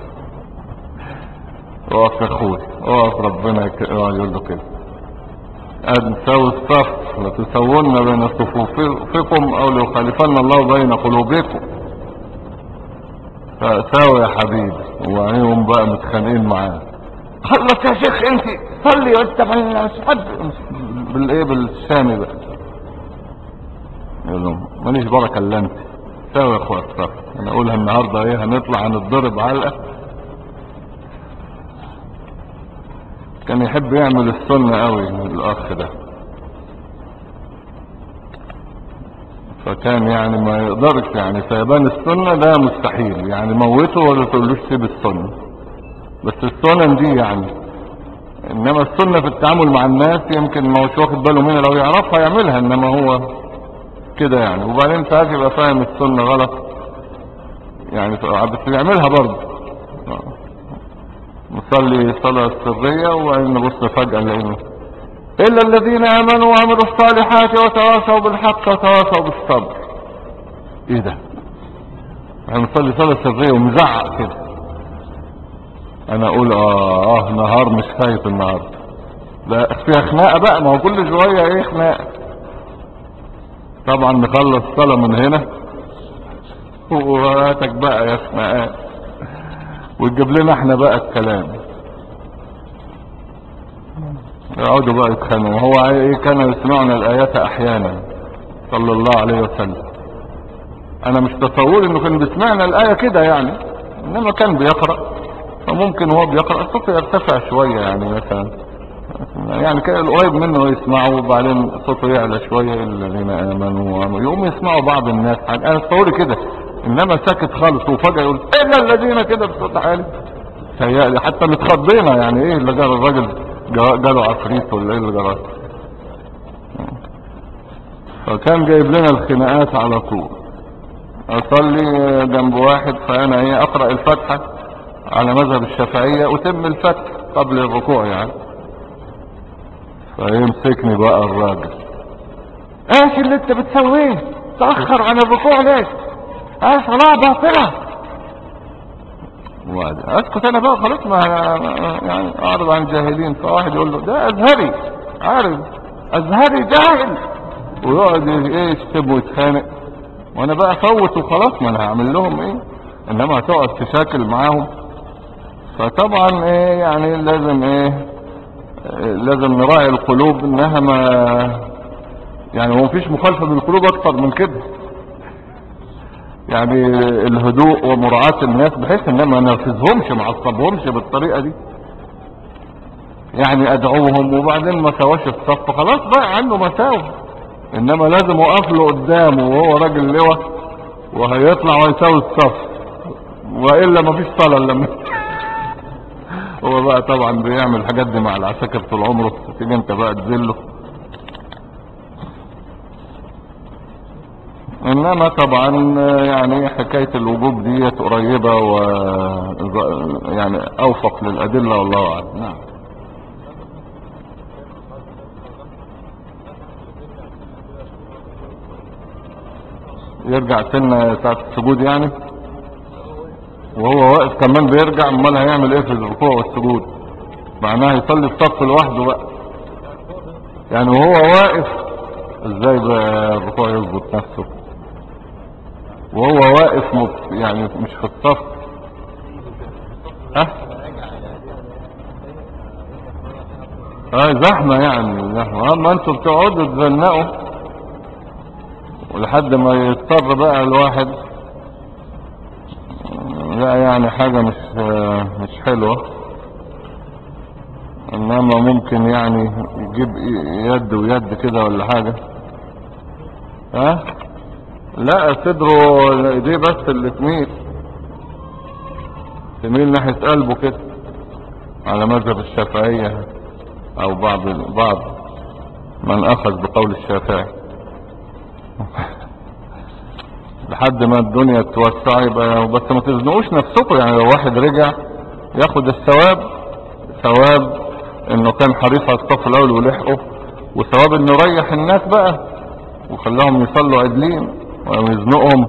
اقف يا اخوي اقف، ربنا يقول له كده ان تساوي الصف لتسوون بين صفوفكم او ليخالفن الله بين قلوبكم. فساوي يا حبيبي، وعيهم بقى متخانقين معاه. خلص يا شيخ انت صلي وانت مش حد بالايه بالشامي بقى. يقول لهم ماليش بركة الا انت. ساوي يا اخوات صح، انا اقولها النهاردة ايه، هنطلع هنتضرب علقة. كان يحب يعمل السنة قوي الاخ ده، فكان يعني ما يقدرش يعني سيبان السنة ده مستحيل، يعني موته ولا تقولوش سيب السنة. بس السنن دي يعني، انما السنة في التعامل مع الناس يمكن ما هوش واخد باله منها، لو يعرفها يعملها، انما هو كده يعني. وبعدين ساعات يبقى فاهم السنة غلط يعني، بس يعملها برضه. نصلي صلاة سرية وبعدين نبص فجأة نلاقيه إلا الذين آمنوا وعملوا الصالحات وتواصوا بالحق وتواصوا بالصبر. ايه ده؟ احنا بنصلي صلاة سرية ومزعق كده. انا اقول اه اه نهار مش فايت النهارده. لا فيها خناقة بقى، ما هو كل شوية ايه خناقة. طبعا نخلص صلاة من هنا وهاتك بقى يا خناقات، وتجيب لنا احنا بقى الكلام. يقعدوا بقى يتخانقوا. هو ايه، كانوا يسمعون الايات احيانا صلى الله عليه وسلم. انا مش تصور انه كان بيسمعنا الايه كده يعني، انما كان بيقرأ، فممكن هو بيقرأ صوته يرتفع شوية يعني، مثلا يعني كان القريب منه يسمعه وبعدين صوته يعلى شوية الذين امنوا وعملوا، يقوم يسمعوا بعض الناس حاجة. انا تصوري كده، انما ساكت خالص وفجأة يقول الا الذين كده بصوت عالي. تهيألي حتى متخضينا يعني، ايه اللي جرى الراجل، جاله عفريت ولا ايه اللي جرى. فكان جايب لنا الخناقات على طول. اصلي جنب واحد، فانا ايه اقرأ الفاتحة على مذهب الشافعية اتم الفتح قبل الركوع يعني. فيمسكني بقى الراجل، ايش اللي انت بتسويه، تأخر عن الركوع ليش، اه صلاة باطلة. وبعد اسكت انا بقى خلاص، ما يعني اعرض عن الجاهلين. فواحد يقول له ده ازهري، عارف ازهري جاهل، ويقعد ايه يشتم ويتخانق. وانا بقى فوت وخلاص، ما انا هعمل لهم ايه، انما هتقعد تشاكل معاهم. فطبعا ايه يعني لازم ايه, إيه لازم نراعي القلوب انها ما يعني، هو مفيش مخالفة بالقلوب اكتر من كده يعني. الهدوء ومراعاة الناس بحيث ان ما نرفزهمش ما اعصبهمش بالطريقة دي يعني. ادعوهم وبعدين ما سواش الصف خلاص بقى عنده مساوي، انما لازم اوقف له قدامه وهو راجل لواء وهيطلع ويساوي الصف، والا مفيش صلاة لما هو بقى طبعا بيعمل الحاجات دي مع العساكر طول عمره، تيجي انت بقى تذله. انما طبعا يعني حكاية الوجوب دي قريبة و يعني اوفق للادلة والله اعلم. نعم. يرجع سنة ساعة السجود يعني، وهو واقف كمان بيرجع، امال هيعمل ايه في الركوع والسجود؟ معناه يصلي في صف لوحده بقى يعني وهو واقف. ازاي بقى الركوع يظبط نفسه وهو واقف مب... يعني مش في الصف؟ ها اه زحمة يعني، زحمة. اما انتوا بتقعدوا تزنقوا ولحد ما يضطر بقى الواحد، لا يعني حاجة مش مش حلوة. انما ممكن يعني يجيب يد ويد كده ولا حاجة. ها لا صدره ايديه بس اللي تميل تميل ناحية قلبه كده على مذهب الشافعية، او بعض بعض من اخذ بقول الشافعي لحد ما الدنيا توسع. يبقى بس ما تزنقوش نفسكم يعني. لو واحد رجع ياخد الثواب، ثواب انه كان حريص على الصف الاول ولحقه، وثواب انه ريح الناس بقى وخلاهم يصلوا عدلين ويزنقهم.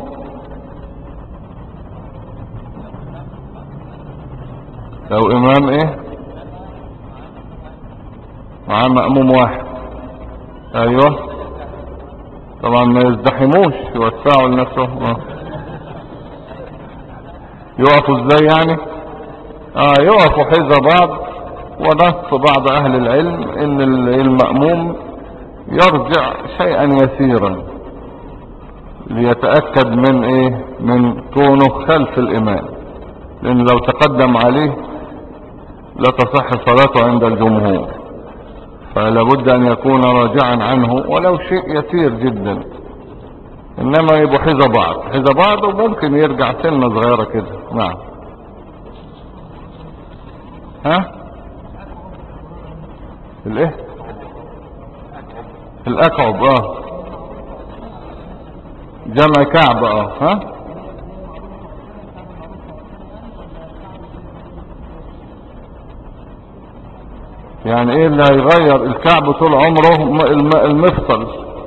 لو امام ايه معاه مأموم واحد، ايوه طبعا ما يزدحموش يوسعوا لنفسهم. يقفوا ازاي يعني؟ اه يقفوا حذا بعض. ونص بعض اهل العلم ان المأموم يرجع شيئا يسيرا ليتأكد من ايه من كونه خلف الامام، لان لو تقدم عليه لا تصح صلاته عند الجمهور، فلا بد ان يكون راجعا عنه ولو شيء يسير جدا، انما يبقوا حذا بعض حذا بعض وممكن يرجع سنة صغيرة كده. نعم. ها الايه الاكعب؟ اه جمع كعب. اه ها يعني ايه اللي هيغير الكعب طول عمره؟ م- الم- المفصل،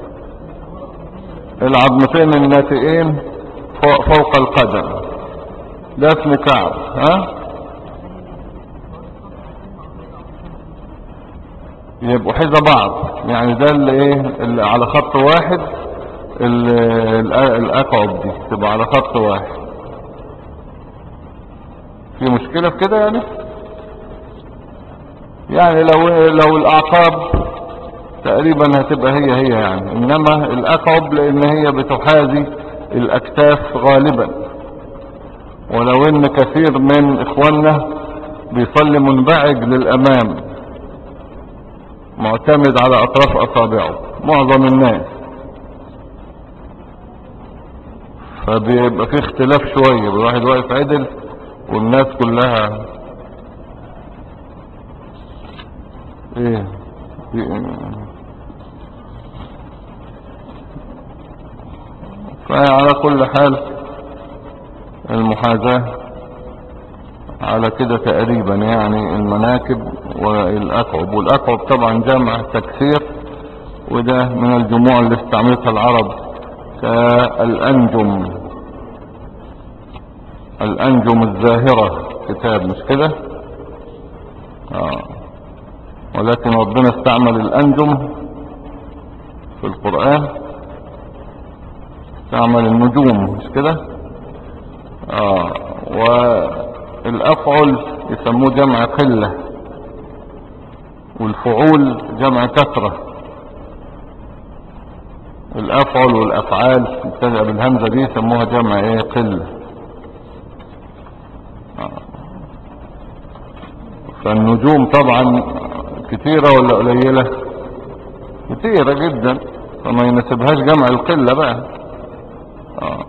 العظمتين الناتئين فوق, فوق القدم، ده اسمه كعب. ها يبقوا حذا بعض، يعني ده اللي ايه اللي على خط واحد، ال- ال- الاكعب دي تبقى على خط واحد. في مشكلة في كده يعني؟ يعني لو لو الاعقاب تقريبا هتبقى هي هي يعني، انما الاكعب لان هي بتحاذي الاكتاف غالبا، ولو ان كثير من اخواننا بيصلي منبعج للامام معتمد على اطراف اصابعه، معظم الناس، فبيبقى في اختلاف شوية، الواحد واقف عدل والناس كلها ايه, إيه. فعلى كل حال المحاذاة على كده تقريبا، يعني المناكب والاكعب، والاكعب طبعا جمع تكسير، وده من الجموع اللي استعملتها العرب كالانجم، الانجم الزاهرة كتاب مش كده؟ آه. ولكن ربنا استعمل الانجم في القرآن، استعمل النجوم مش كده؟ اه والافعل يسموه جمع قلة، والفعول جمع كثرة. الافعل والافعال تبدأ بالهمزة دي يسموها جمع ايه قلة. آه. فالنجوم طبعا كتيرة ولا قليلة؟ كتيرة جدا، فما يناسبهاش جمع القلة بقى. آه.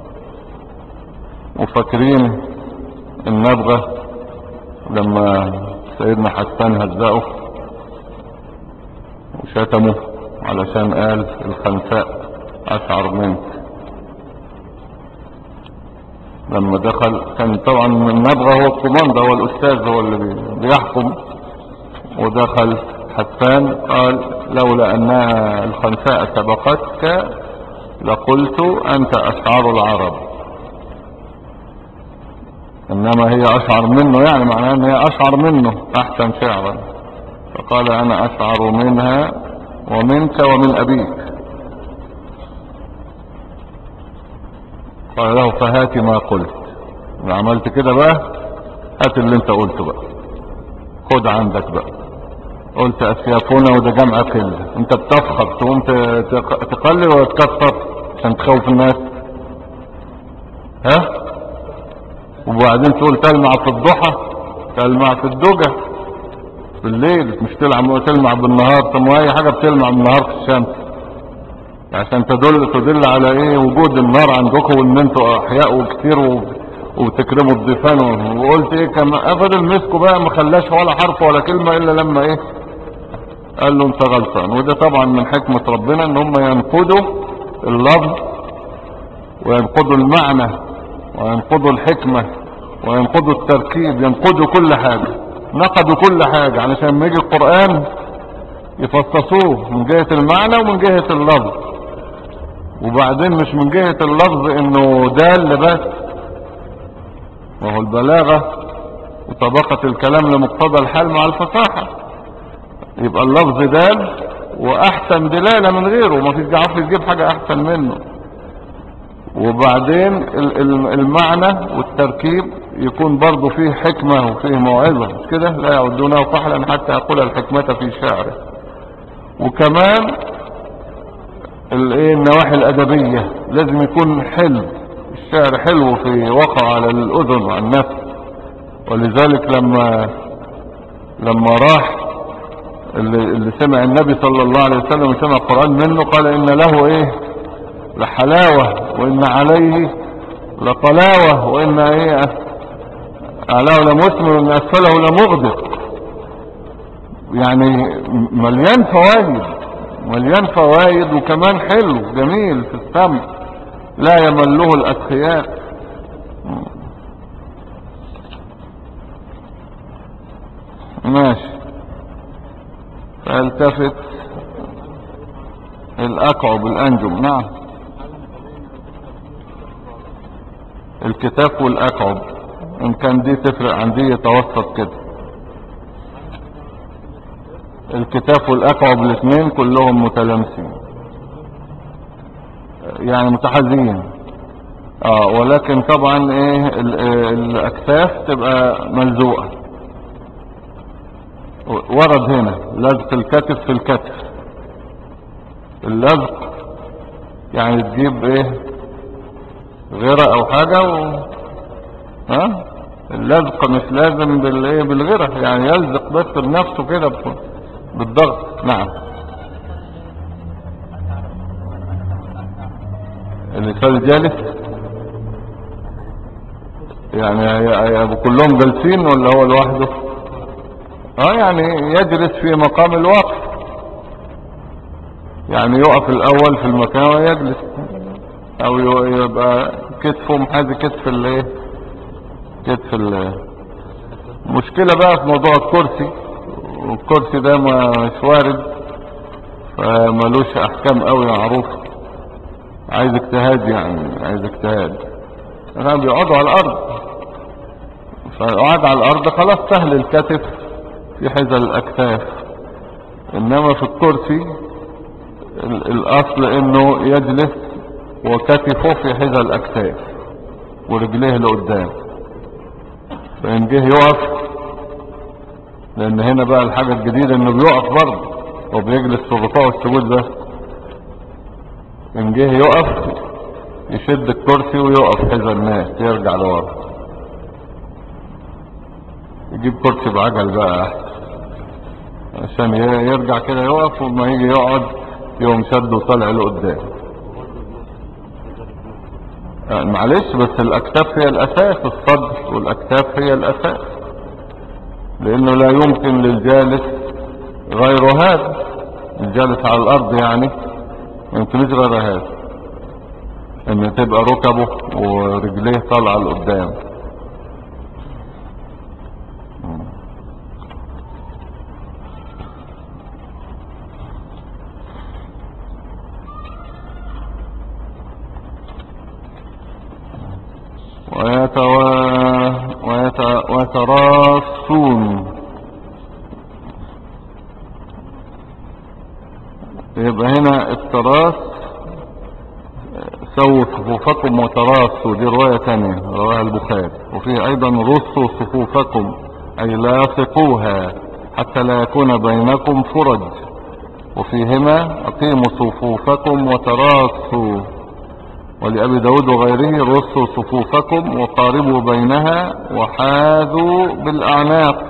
وفاكرين النبغة لما سيدنا حسان هزقه وشتمه علشان قال الخنساء اشعر منك، لما دخل كان طبعا النبغة هو الكوماندا، هو الاستاذ، هو اللي بيحكم، ودخل حسان قال لولا انها الخنساء سبقتك لقلت انت اشعر العرب، انما هي اشعر منه يعني معناها ان هي اشعر منه احسن شعرا، فقال انا اشعر منها ومنك ومن ابيك. قال له فهات ما قلت، اذا عملت كده بقى هات اللي انت قلته بقى، خد عندك بقى، قلت اسيافنا وده جمع قلة، انت بتفخر تقوم تقلل ولا تكثر عشان تخوف الناس؟ ها وبعدين تقول تلمع في الضحى، تلمع في الدجى بالليل، مش تلمع تلمع بالنهار. طب ما اي حاجة بتلمع بالنهار في الشمس عشان تدل تدل على ايه وجود النار عندكم، وان انتوا احياء وكتير وبتكرموا الضيفان. وقلت ايه كما افضل مسكوا بقى ما خلاش ولا حرف ولا كلمة الا لما ايه قال له انت غلطان. وده طبعا من حكمة ربنا ان هم ينقضوا اللفظ وينقضوا المعنى وينقضوا الحكمة وينقضوا التركيب، ينقضوا كل حاجة، نقضوا كل حاجة علشان لما يجي القرآن يفصصوه من جهة المعنى ومن جهة اللفظ، وبعدين مش من جهة اللفظ انه دال بس، وهو البلاغة وطبقة الكلام لمقتضى الحال مع الفصاحة، يبقى اللفظ دال واحسن دلالة من غيره، ما فيش عارف يجيب حاجة احسن منه. وبعدين المعنى والتركيب يكون برضو فيه حكمة وفيه موعظة، مش كده؟ لا يعدونه فحلا حتى يقول الحكمة في شعره. وكمان الايه النواحي الادبية لازم يكون حلو، الشعر حلو في وقع على الاذن وعلى النفس. ولذلك لما لما راح اللي, اللي سمع النبي صلى الله عليه وسلم وسمع القرآن منه قال ان له ايه لحلاوة وان عليه لطلاوة وان ايه اعلاه لمثمر وان اسفله لمغدق. يعني مليان فوائد، مليان فوائد وكمان حلو جميل في السمع لا يمله الاتقياء. ماشي. فالتفت الاكعب الانجم. نعم الكتاف والاكعب ان كان دي تفرق عن دي يتوسط كده. الكتاف والاكعب الاثنين كلهم متلامسين يعني متحاذيين. اه ولكن طبعا ايه الاكتاف تبقى ملزوقة. ورد هنا لزق الكتف في الكتف. اللزق يعني تجيب ايه غيرة او حاجة و... ها اللزق مش لازم بالايه بالغيرة، يعني يلزق بس بنفسه كده بالضغط. نعم اللسان جالس يعني هي كلهم جالسين ولا هو لوحده؟ اه يعني يجلس في مقام الوقف، يعني يقف الاول في المكان ويجلس، او يبقى كتفه محاذي كتف الايه كتف ال مشكلة بقى في موضوع الكرسي، والكرسي ده مش وارد فمالوش احكام قوي معروفة، عايز اجتهاد يعني عايز اجتهاد. انا بيقعدوا على الارض، فقعد على الارض خلاص سهل الكتف في حذاء الاكتاف. انما في الكرسي الاصل انه يجلس وكتفه في حذاء الاكتاف ورجليه لقدام. فان جه يقف، لان هنا بقى الحاجة الجديدة انه بيقف برضه وبيجلس في الركوع والسجود ده. ان جه يقف يشد الكرسي ويقف حذاء الناس يرجع لورا، يجيب كرسي بعجل بقى عشان يرجع كده يقف، وما يجي يقعد يوم شد وطلع لقدام. يعني معلش بس الاكتاف هي الاساس، الصدر والاكتاف هي الاساس، لانه لا يمكن للجالس غير هذا. الجالس على الارض يعني ما يمكنش غير هذا، ان تبقى ركبه ورجليه طالعه لقدام. ويتراصون، يبقى هنا التراص سووا صفوفكم وتراصوا، دي رواية تانية رواية البخاري. وفيه ايضا رصوا صفوفكم اي لاصقوها حتى لا يكون بينكم فرج. وفيهما اقيموا صفوفكم وتراصوا. ولأبي داود وغيره رصوا صفوفكم وقاربوا بينها وحاذوا بالأعناق.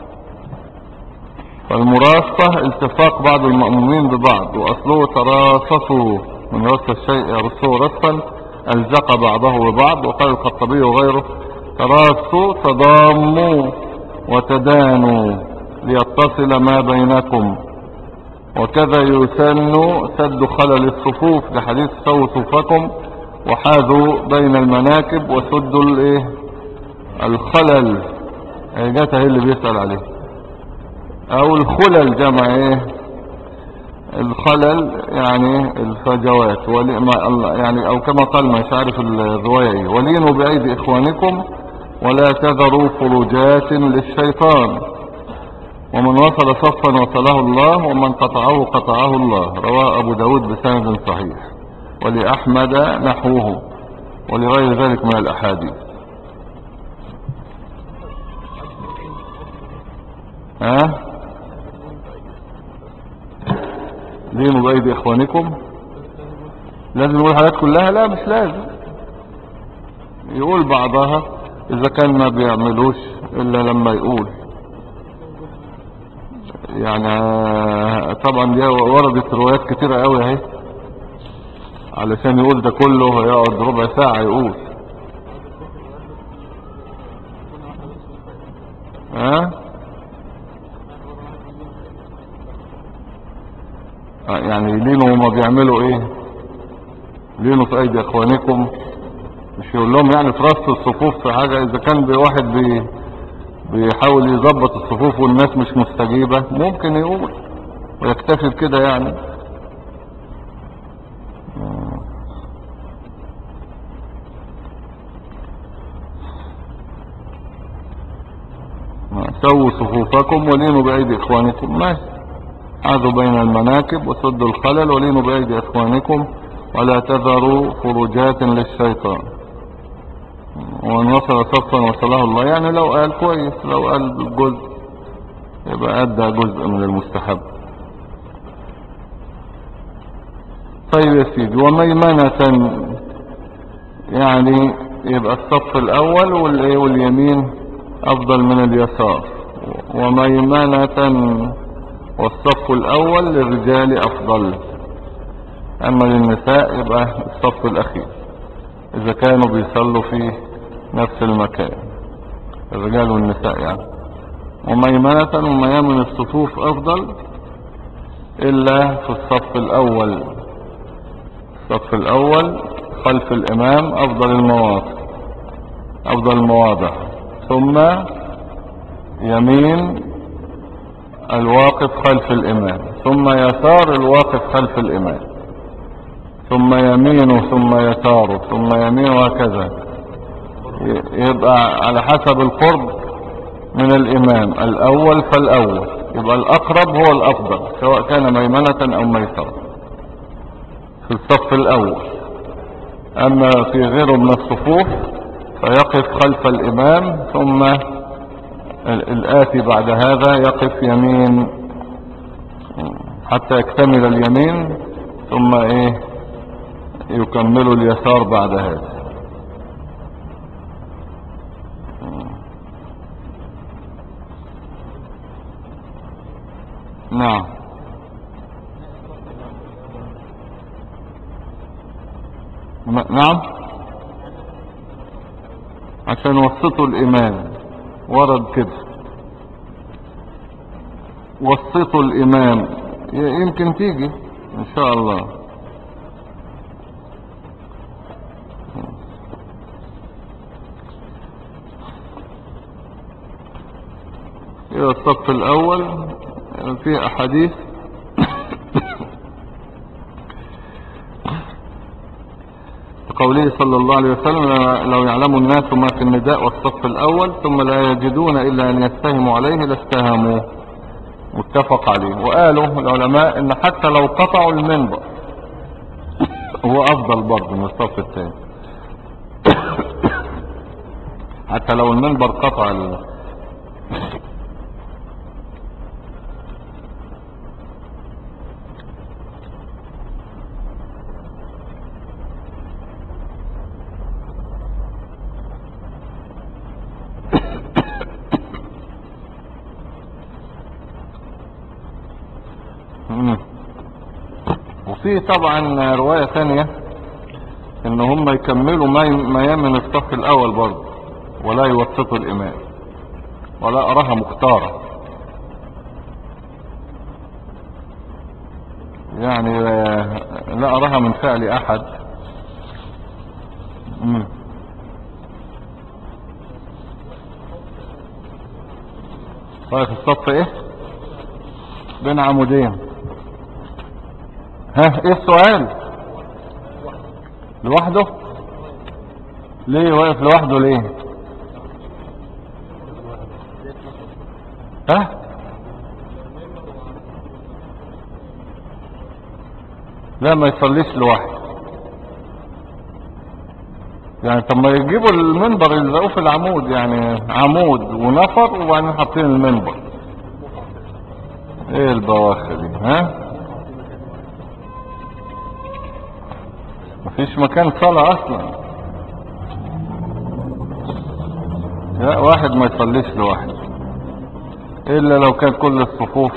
فالمراصة التفاق بعض المأمومين ببعض، وأصله تراصصوا من رص الشيء يرصوه رصا ألزق بعضه ببعض. وقال الخطبي وغيره تراصوا تضاموا وتدانوا ليتصل ما بينكم. وكذا يسن سد خلل الصفوف لحديث سووا صفوفكم وحاذوا بين المناكب وسدوا الايه الخلل. جاته هي اللي بيسأل عليه، او الخلل جمع ايه الخلل يعني الفجوات يعني، او كما قال مش عارف الرواية ايه ولينوا بايدي اخوانكم ولا تذروا فروجات للشيطان. ومن وصل صفا وصله الله ومن قطعه قطعه الله. رواه ابو داود بسند صحيح، ولأحمد نحوه ولغير ذلك من الاحاديث. ها لينوا بأيدي اخوانكم لازم يقول الحاجات كلها؟ لا مش لازم، يقول بعضها اذا كان ما بيعملوش الا لما يقول. يعني آه، طبعا دي وردت روايات كتيرة قوي اهي، علشان يقول ده كله هيقعد ربع ساعة يقول. ها آه، يعني لينوا هما بيعملوا ايه؟ لينوا في ايدي اخوانكم، مش يقول لهم يعني في رص الصفوف في حاجة؟ اذا كان بواحد بي بيحاول يظبط الصفوف والناس مش مستجيبة ممكن يقول ويكتفي بكده يعني. سووا صفوفكم ولينوا بأيدي إخوانكم، ماشي. عادوا بين المناكب وسدوا الخلل ولينوا بأيدي إخوانكم ولا تذروا فرجات للشيطان. ومن وصل صفا وصله الله، يعني لو قال كويس، لو قال جزء يبقى أدى جزء من المستحب. طيب يا سيدي، وميمنة يعني يبقى الصف الأول والإيه واليمين أفضل من اليسار. وميمنة والصف الأول للرجال أفضل، أما للنساء يبقى الصف الأخير إذا كانوا بيصلوا في نفس المكان، الرجال والنساء يعني. وميمنة وميامن الصفوف أفضل إلا في الصف الأول. الصف الأول خلف الإمام أفضل المواضع، أفضل المواضع، ثم يمين الواقف خلف الإمام، ثم يسار الواقف خلف الإمام، ثم يمينه ثم يساره ثم يمينه، وهكذا. يبقى على حسب القرب من الإمام، الأول فالأول، يبقى الأقرب هو الأفضل سواء كان ميمنة أو ميسرة في الصف الأول. أما في غيره من الصفوف فيقف خلف الإمام، ثم الآتي بعد هذا يقف يمين حتى يكتمل اليمين، ثم إيه يكمل اليسار بعد هذا. نعم. نعم، عشان وسطوا الإمام، ورد كده وسطوا الإمام، يمكن تيجي إن شاء الله. إلى الصف الأول في أحاديث قوله صلى الله عليه وسلم: لو يعلم الناس ما في النداء والصف الأول ثم لا يجدون إلا أن يستهموا عليه لاستهموا. متفق عليه. وقالوا العلماء إن حتى لو قطعوا المنبر هو أفضل برضه من الصف الثاني، حتى لو المنبر قطع ال... وفي طبعا رواية ثانية ان هم يكملوا ميامن الصف الاول برضه ولا يوسطوا الامام، ولا اراها مختارة، يعني لا اراها من فعل احد. مم. طيب الصف ايه بين عمودين؟ ها ايه السؤال؟ لوحده؟ ليه واقف لوحده ليه؟ ها لا ما يصليش لوحده، يعني طب ما يجيبوا المنبر يلزقوه في العمود، يعني عمود ونفر وبعدين حاطين المنبر. ايه البواخر دي؟ ها مفيش مكان صلاة اصلا. لا، واحد ما يصليش لوحده الا لو كان كل الصفوف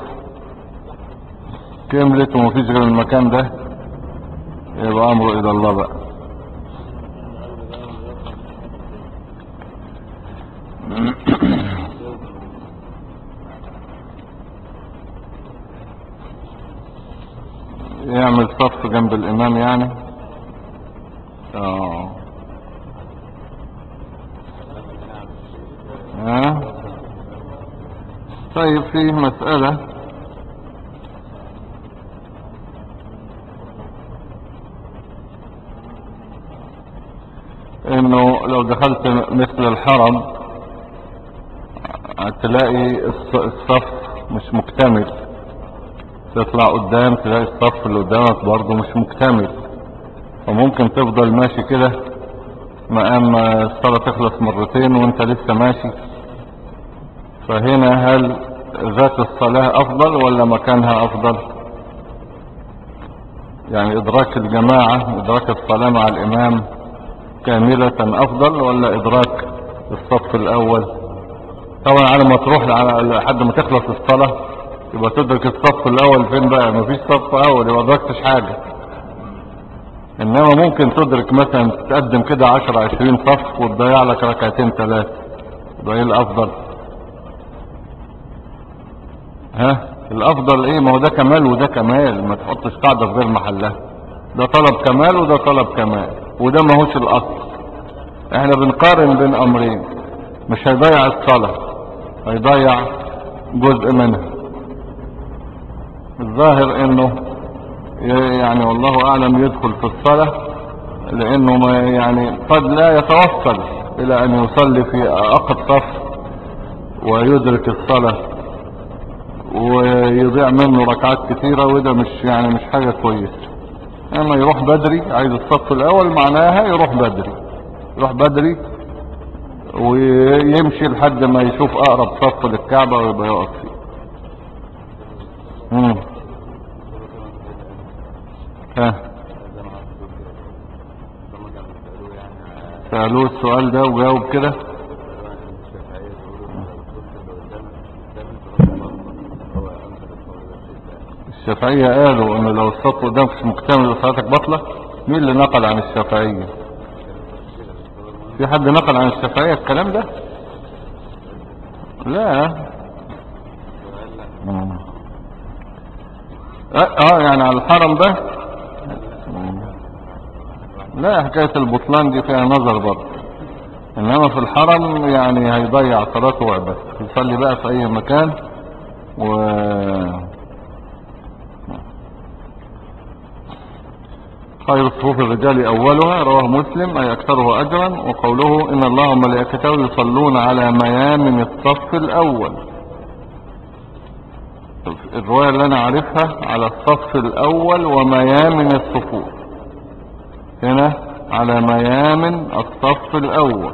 كملت ومفيش غير المكان ده، يبقى امره الى الله بقى. يعمل صف جنب الامام يعني. اه ها. طيب فيه مسألة انه لو دخلت مثل الحرم هتلاقي الص- الصف مش مكتمل، تطلع قدام تلاقي الصف اللي قدامك برضه مش مكتمل، فممكن تفضل ماشي كده ما اما الصلاة تخلص مرتين وانت لسه ماشي. فهنا هل ذات الصلاة افضل ولا مكانها افضل؟ يعني ادراك الجماعة، ادراك الصلاة مع الامام كاملة افضل ولا ادراك الصف الاول؟ طبعا على ما تروح على لحد ما تخلص الصلاة يبقى تدرك الصف الاول فين بقى، مفيش صف اول يبقى مدركتش حاجة. انما ممكن تدرك مثلا تقدم كده عشر عشرين صف وتضيع لك ركعتين ثلاثة، يبقى ايه الافضل؟ ها الافضل ايه؟ ما هو ده كمال وده كمال، ما تحطش قاعدة في غير محلها. ده طلب كمال وده طلب كمال، وده ماهوش الاصل. احنا بنقارن بين امرين، مش هيضيع الصلاة، هيضيع جزء منها. الظاهر انه يعني والله اعلم يدخل في الصلاة، لانه ما يعني قد لا يتوصل الى ان يصلي في اقصى صف ويدرك الصلاة ويضيع منه ركعات كتيرة، وده مش يعني مش حاجة كويسة. اما يروح بدري، عايز الصف الاول معناها يروح بدري، يروح بدري ويمشي لحد ما يشوف اقرب صف للكعبة ويبقى يقف فيه. امم ها سألوه السؤال ده وجاوب كده. الشافعية قالوا ان لو الصف قدامك مش مكتمل صلاتك بطلة. مين اللي نقل عن الشافعية؟ في حد نقل عن الشافعية الكلام ده؟ لا. مم. اه آه، يعني على الحرم ده. مم. لا، حكاية البطلان دي فيها نظر برضه، انما في الحرم يعني هيضيع صلاته وعبادته، يصلي بقى في اي مكان. و خير صفوف الرجال اولها، رواه مسلم، اي اكثره اجرا. وقوله ان الله وملائكته يصلون على ميامن الصف الاول، الرواية اللي انا عارفها على الصف الاول وميامن الصفوف، هنا على ميامن الصف الاول.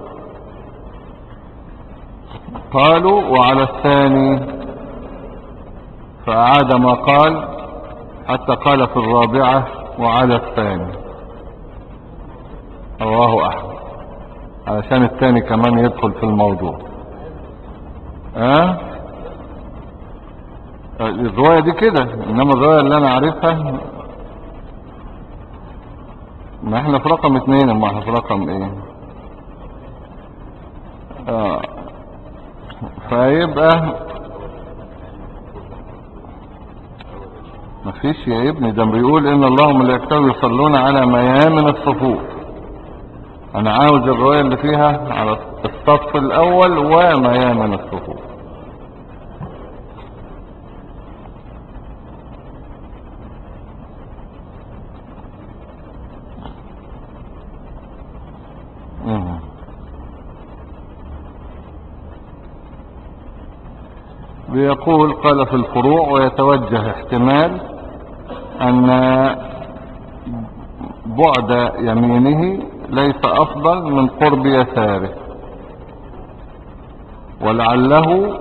قالوا وعلى الثاني، فأعاد ما قال حتى قال في الرابعة وعلى الثاني، رواه أحمد، علشان الثاني كمان يدخل في الموضوع. ها أه؟ الرواية دي كده، انما الرواية اللي انا عارفها، ما احنا في رقم اتنين، ما احنا في رقم ايه. اه فيبقى مفيش يا ابني، ده بيقول ان الله وملائكته يصلون على ميامن الصفوف. انا عاوز الرواية اللي فيها على الصف الاول وميامن الصفوف. مم. بيقول قال في الفروع ويتوجه احتمال ان بعد يمينه ليس افضل من قرب يساره، ولعله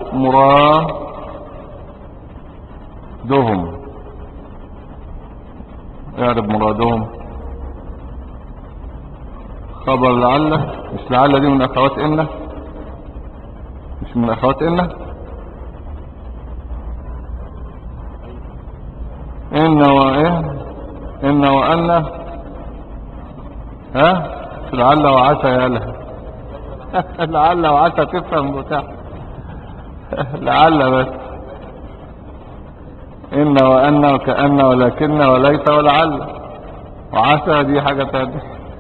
مرادهم. اعرف مرادهم. خبر لعل، مش لعل دي من اخوات ان، مش من اخوات ان ان وايه، ان وان، ها لعل وعسى يا لها. لعل وعسى تفهم بتاع. لعل بس، ان وان وكأن ولكن وليس ولعل، وعسى دي حاجة تانية.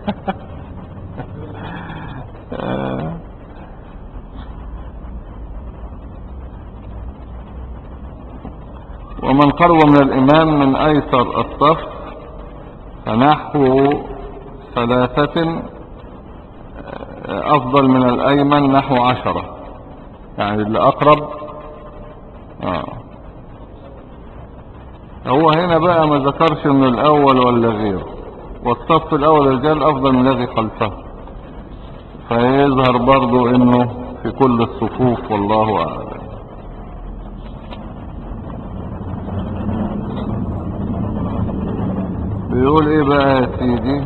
ومن قرب من الإمام من أيسر الصف فنحو ثلاثة أفضل من الأيمن نحو عشرة، يعني اللي أقرب. آه. هو هنا بقى ما ذكرش من الأول ولا غيره، والصف الأول الرجال أفضل من الذي خلفه، فيظهر برضو إنه في كل الصفوف، والله أعلم. بيقول ايه بقى يا سيدي؟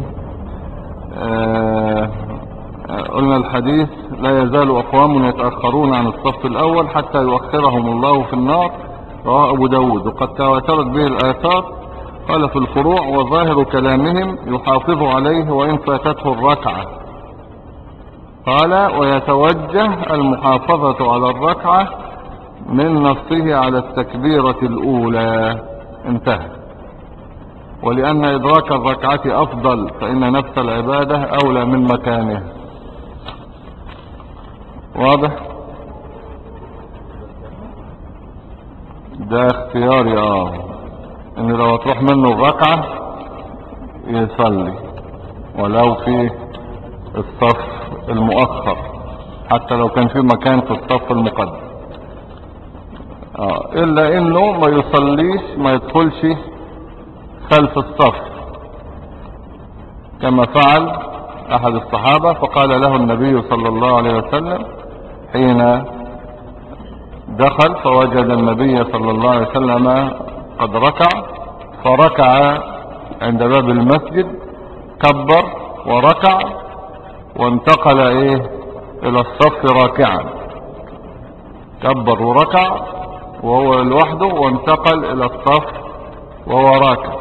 آه قلنا الحديث لا يزال اقوام يتأخرون عن الصف الاول حتى يؤخرهم الله في النار، رواه ابو داود، وقد تواترت به الاثار. قال في الفروع وظاهر كلامهم يحافظ عليه وان فاتته الركعة. قال ويتوجه المحافظة على الركعة من نصه على التكبيرة الاولى. انتهى. ولأن إدراك الركعة أفضل فإن نفس العبادة أولى من مكانه. واضح؟ ده اختياري، اه ان لو تروح منه الركعة يصلي ولو في الصف المؤخر، حتى لو كان في مكان في الصف المقدم، اه الا انه ما يصليش، ما يدخلش خلف الصف كما فعل احد الصحابة. فقال له النبي صلى الله عليه وسلم حين دخل فوجد النبي صلى الله عليه وسلم قد ركع، فركع عند باب المسجد، كبر وركع وانتقل ايه الى الصف راكعا، كبر وركع وهو لوحده وانتقل الى الصف وهو راكع،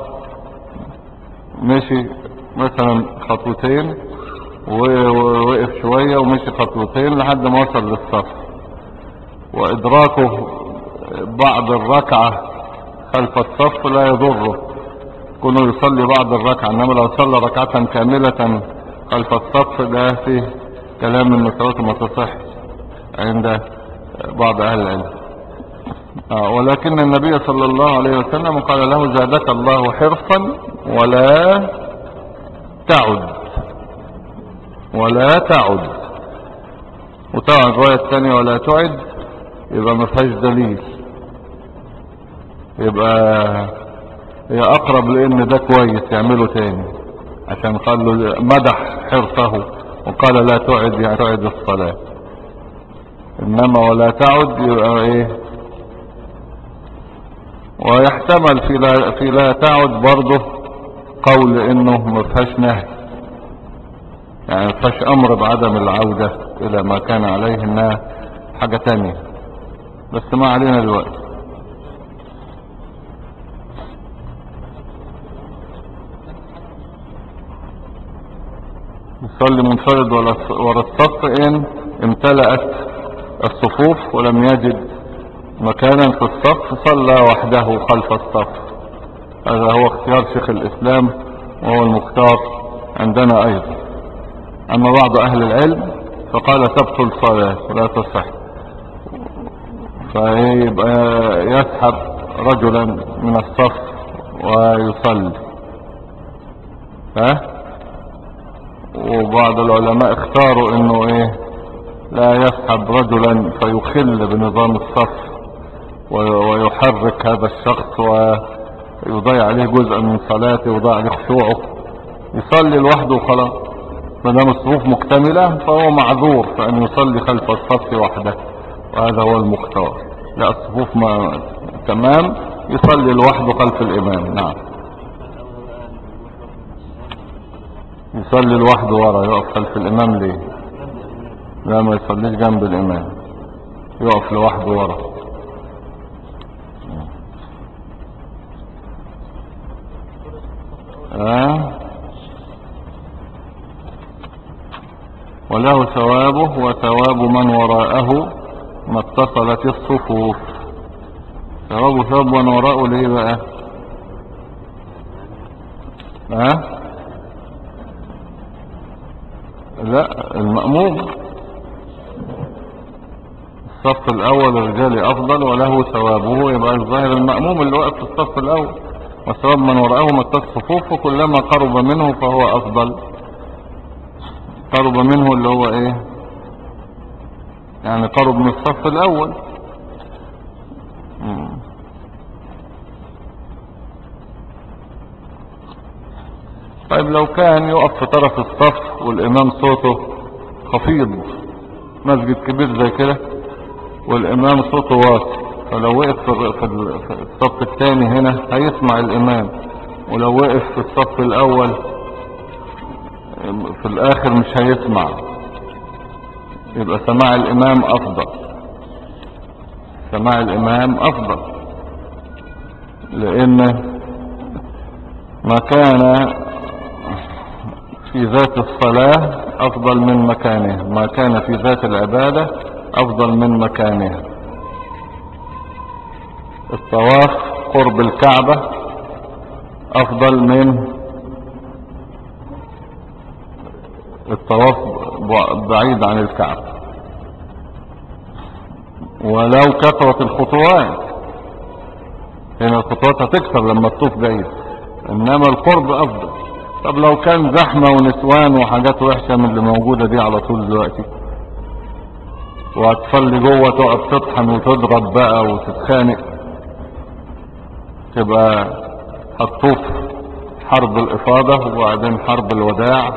مشي مثلا خطوتين ووقف شوية ومشي خطوتين لحد ما وصل للصف. وإدراكه بعض الركعة خلف الصف لا يضره، كونه يصلي بعض الركعة، إنما لو صلى ركعة كاملة خلف الصف ده فيه كلام إن صلاته ما تصح عند بعض أهل العلم. آه ولكن النبي صلى الله عليه وسلم قال له زادك الله حرصا ولا تعد، ولا تعد. وطبعا الرواية الثانية ولا تعد يبقى ما فيهاش دليل، يبقى هي اقرب لان ده كويس يعمله تاني، عشان قال له مدح حرصه وقال لا تعد يعني تعد الصلاة، انما ولا تعد يبقى ايه. ويحتمل في لا, في لا تعد برضه قول انه ما فيهاش نهي، يعني ما فيهاش امر بعدم العودة الى ما كان عليه، انها حاجة تانية، بس ما علينا دلوقتي. يصلي منفرد ورا الصف ان امتلأت الصفوف ولم يجد مكانا في الصف صلى وحده خلف الصف. هذا هو اختيار شيخ الاسلام وهو المختار عندنا ايضا. اما بعض اهل العلم فقال تبطل صلاة ولا تصح، فيبقى يسحب رجلا من الصف ويصلي. ها وبعض العلماء اختاروا انه ايه لا يسحب رجلا فيخل بنظام الصف ويحرك هذا الشخص ويضيع عليه جزء من صلاته ويضيع عليه خشوعه، يصلي لوحده وخلاص. ما دام الصفوف مكتملة فهو معذور فان يصلي خلف الصف وحده، وهذا هو المختار. لا الصفوف ما تمام يصلي لوحده خلف الامام. نعم. يصلي لوحده ورا، يقف خلف الامام ليه؟ لا ما يصليش جنب الامام، يقف لوحده ورا. آه. وله ثوابه وثواب من وراءه ما اتصلت الصفوف. ثوابه ثواب من وراءه ليه بقى؟ ها آه؟ لا المأموم الصف الاول الرجالي افضل وله ثوابه، يبقى الظاهر المأموم اللي واقف في الصف الاول، وثواب من وراءه ما اتصلت الصفوف، وكلما قرب منه فهو افضل. قرب منه اللي هو ايه؟ يعني قرب من الصف الاول. مم. طيب لو كان يقف في طرف الصف والامام صوته خفيض، مسجد كبير زي كده والامام صوته واطي، فلو وقف في في الصف الثاني هنا هيسمع الامام، ولو وقف في الصف الاول في الاخر مش هيسمع، يبقى سماع الامام افضل. سماع الامام افضل لان ما كان في ذات الصلاة افضل من مكانه، ما كان في ذات العبادة افضل من مكانه. الطواف قرب الكعبة افضل من الطواف بعيد عن الكعبة، ولو كثرت الخطوات. هنا الخطوات هتكثر لما تطوف بعيد، انما القرب افضل. طب لو كان زحمة ونسوان وحاجات وحشة من اللي موجودة دي على طول دلوقتي، وهتصلي جوه تقعد تطحن وتضرب بقى وتتخانق، تبقى هتطوف حرب الافاضة وبعدين حرب الوداع.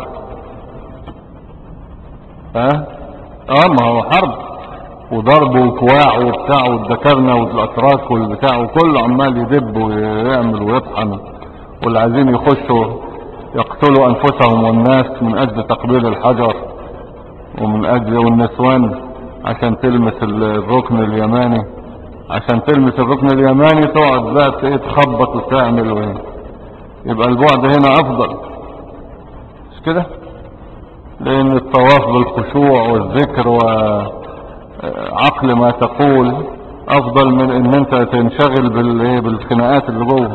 ها اه ما هو حرب وضرب وكواع وبتاع، والدكرنة والاتراك والبتاع، وكله عمال يدب ويعمل ويطحن، واللي عايزين يخشوا يقتلوا انفسهم والناس من اجل تقبيل الحجر، ومن اجل والنسوان عشان تلمس الركن اليماني، عشان تلمس الركن اليماني تقعد بقى تخبط وتعمل وين. يبقى البعد هنا افضل، مش كده؟ لان الطواف بالخشوع والذكر وعقل ما تقول افضل من ان انت تنشغل بالخناقات اللي جوه،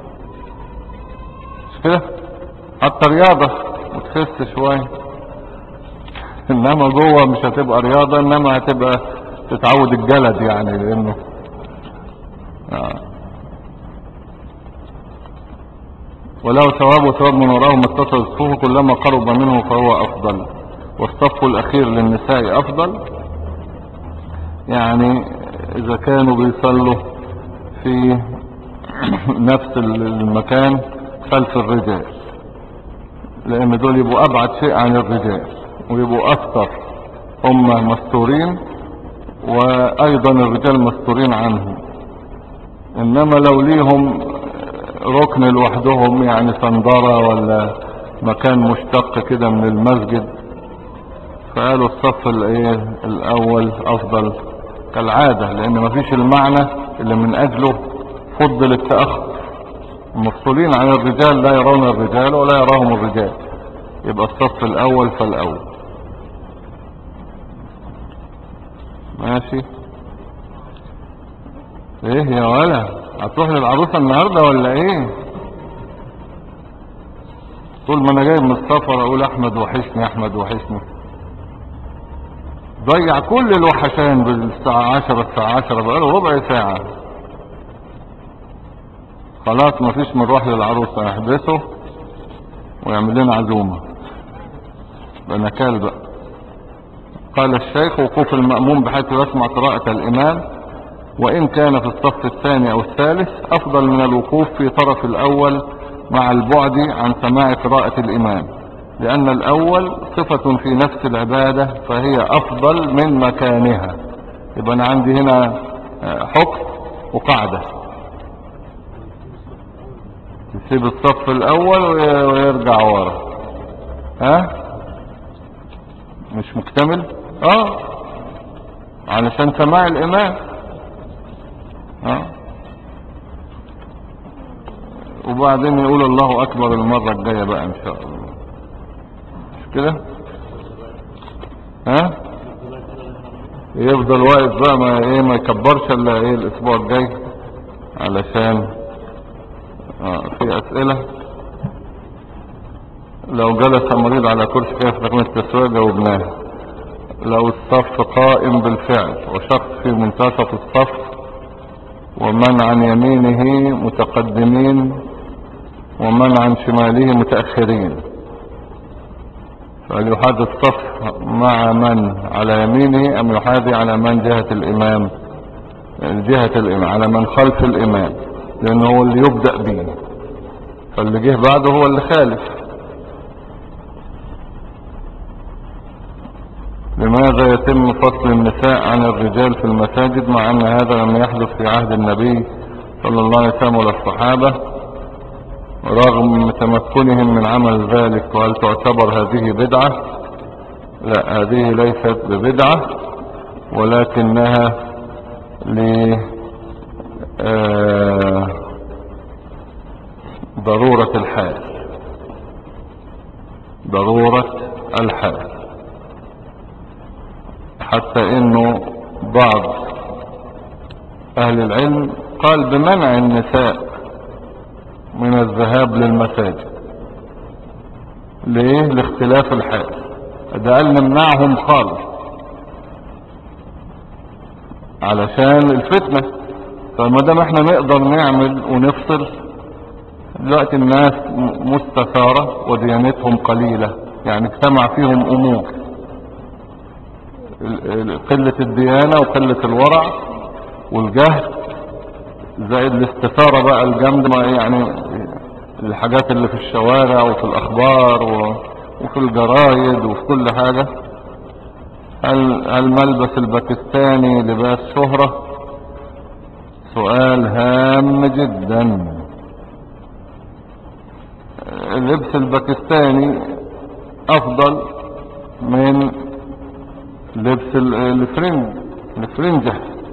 مش كده؟ حتى رياضة وتخس شوية، انما جوه مش هتبقى رياضة، انما هتبقى تتعود الجلد يعني، لانه آه. ولو ثواب وثواب من وراه ما اتصل الصفوف كلما قرب منه فهو افضل. والصف الاخير للنساء افضل، يعني اذا كانوا بيصلوا في نفس المكان خلف الرجال، لان دول يبقوا ابعد شيء عن الرجال ويبقوا اكثر، هم مستورين وايضا الرجال مستورين عنهم. انما لو ليهم ركن لوحدهم يعني صندرة ولا مكان مشتق كده من المسجد، فقالوا الصف الايه الاول افضل كالعادة، لان مفيش المعنى اللي من اجله فضل التأخر. المفصولين عن الرجال لا يرون الرجال ولا يراهم الرجال، يبقى الصف الاول فالاول. ماشي. ايه يا ولا هتروح للعروسة النهاردة ولا ايه؟ طول ما انا جاي من السفر اقول احمد وحشني احمد وحشني، ضيع كل الوحشان بالساعة عشرة الساعة عشرة بقاله ربع ساعة. خلاص مفيش نروح للعروسة، نحبسه ويعمل لنا عزومة بنكال بقى. قال الشيخ وقوف المأموم بحيث يسمع قراءة الامام وان كان في الصف الثاني او الثالث افضل من الوقوف في طرف الاول مع البعد عن سماع قراءة الامام، لان الاول صفة في نفس العبادة فهي افضل من مكانها. يبقى انا عندي هنا حكم وقاعدة، يسيب الصف الاول ويرجع ورا. ها مش مكتمل اه علشان سماع الامام اه وبعدين يقول الله اكبر المرة الجاية بقى ان شاء الله مش كده ها يفضل واقف بقى ما ايه ما يكبرش الا ايه الاسبوع الجاي علشان اه في اسئلة. لو جلس مريض على كرسي كيف تكون التسوية؟ جاوبناها. لو الصف قائم بالفعل وشخص في منتصف الصف ومن عن يمينه متقدمين ومن عن شماله متأخرين، فليحاذي الصف مع من على يمينه ام يحاذي على من جهة الامام جهة الامام على من خلف الامام، لانه هو اللي يبدأ به، فاللي جه بعده هو اللي خالف. لماذا يتم فصل النساء عن الرجال في المساجد مع ان هذا لم يحدث في عهد النبي صلى الله عليه وسلم ولا الصحابة رغم تمكنهم من عمل ذلك؟ وهل تعتبر هذه بدعة؟ لا، هذه ليست ببدعة ولكنها ل ضرورة الحال ضرورة الحال حتى انه بعض اهل العلم قال بمنع النساء من الذهاب للمساجد. ليه؟ لاختلاف الحال. ده قال نمنعهم خالص علشان الفتنة. فما دام احنا نقدر نعمل ونفصل، دلوقتي الناس مستثارة وديانتهم قليلة، يعني اجتمع فيهم امور قلة الديانة وقلة الورع والجهل زائد الاستثارة بقى الجامدة، يعني الحاجات اللي في الشوارع وفي الاخبار وفي الجرايد وفي كل حاجة. هل الملبس الباكستاني لباس شهرة؟ سؤال هام جدا. اللبس الباكستاني افضل من لبس الفرنج الفرنجة.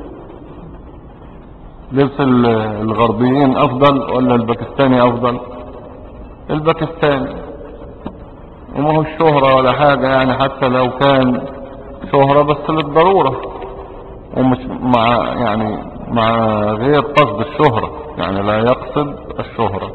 لبس الغربيين افضل ولا الباكستاني افضل؟ الباكستاني. وما هو الشهرة ولا حاجة، يعني حتى لو كان شهرة بس للضرورة ومش مع يعني مع غير قصد الشهرة، يعني لا يقصد الشهرة.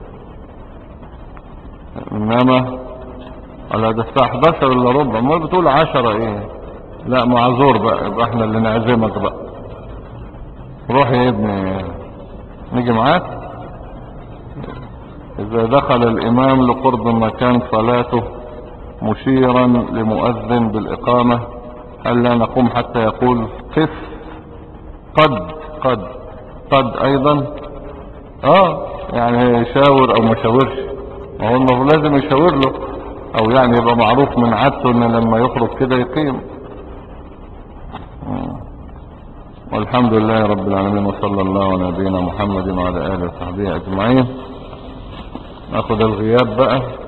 انما على ده الساعة احداشر الا ربع، ما بتقول عشرة ايه؟ لا معذور بقى، يبقى احنا اللي نعزمك بقى. روح يا ابني نيجي معاك. اذا دخل الامام لقرب مكان صلاته مشيرا لمؤذن بالاقامة، هل لا نقوم حتى يقول قف؟ قد قد قد ايضا اه يعني يشاور او ما يشاورش، ما هو انه لازم يشاور له، او يعني يبقى معروف من عادته ان لما يخرج كده يقيم. والحمد لله رب العالمين، وصلى الله على نبينا محمد وعلى اله وصحبه اجمعين. ناخد الغياب بقى.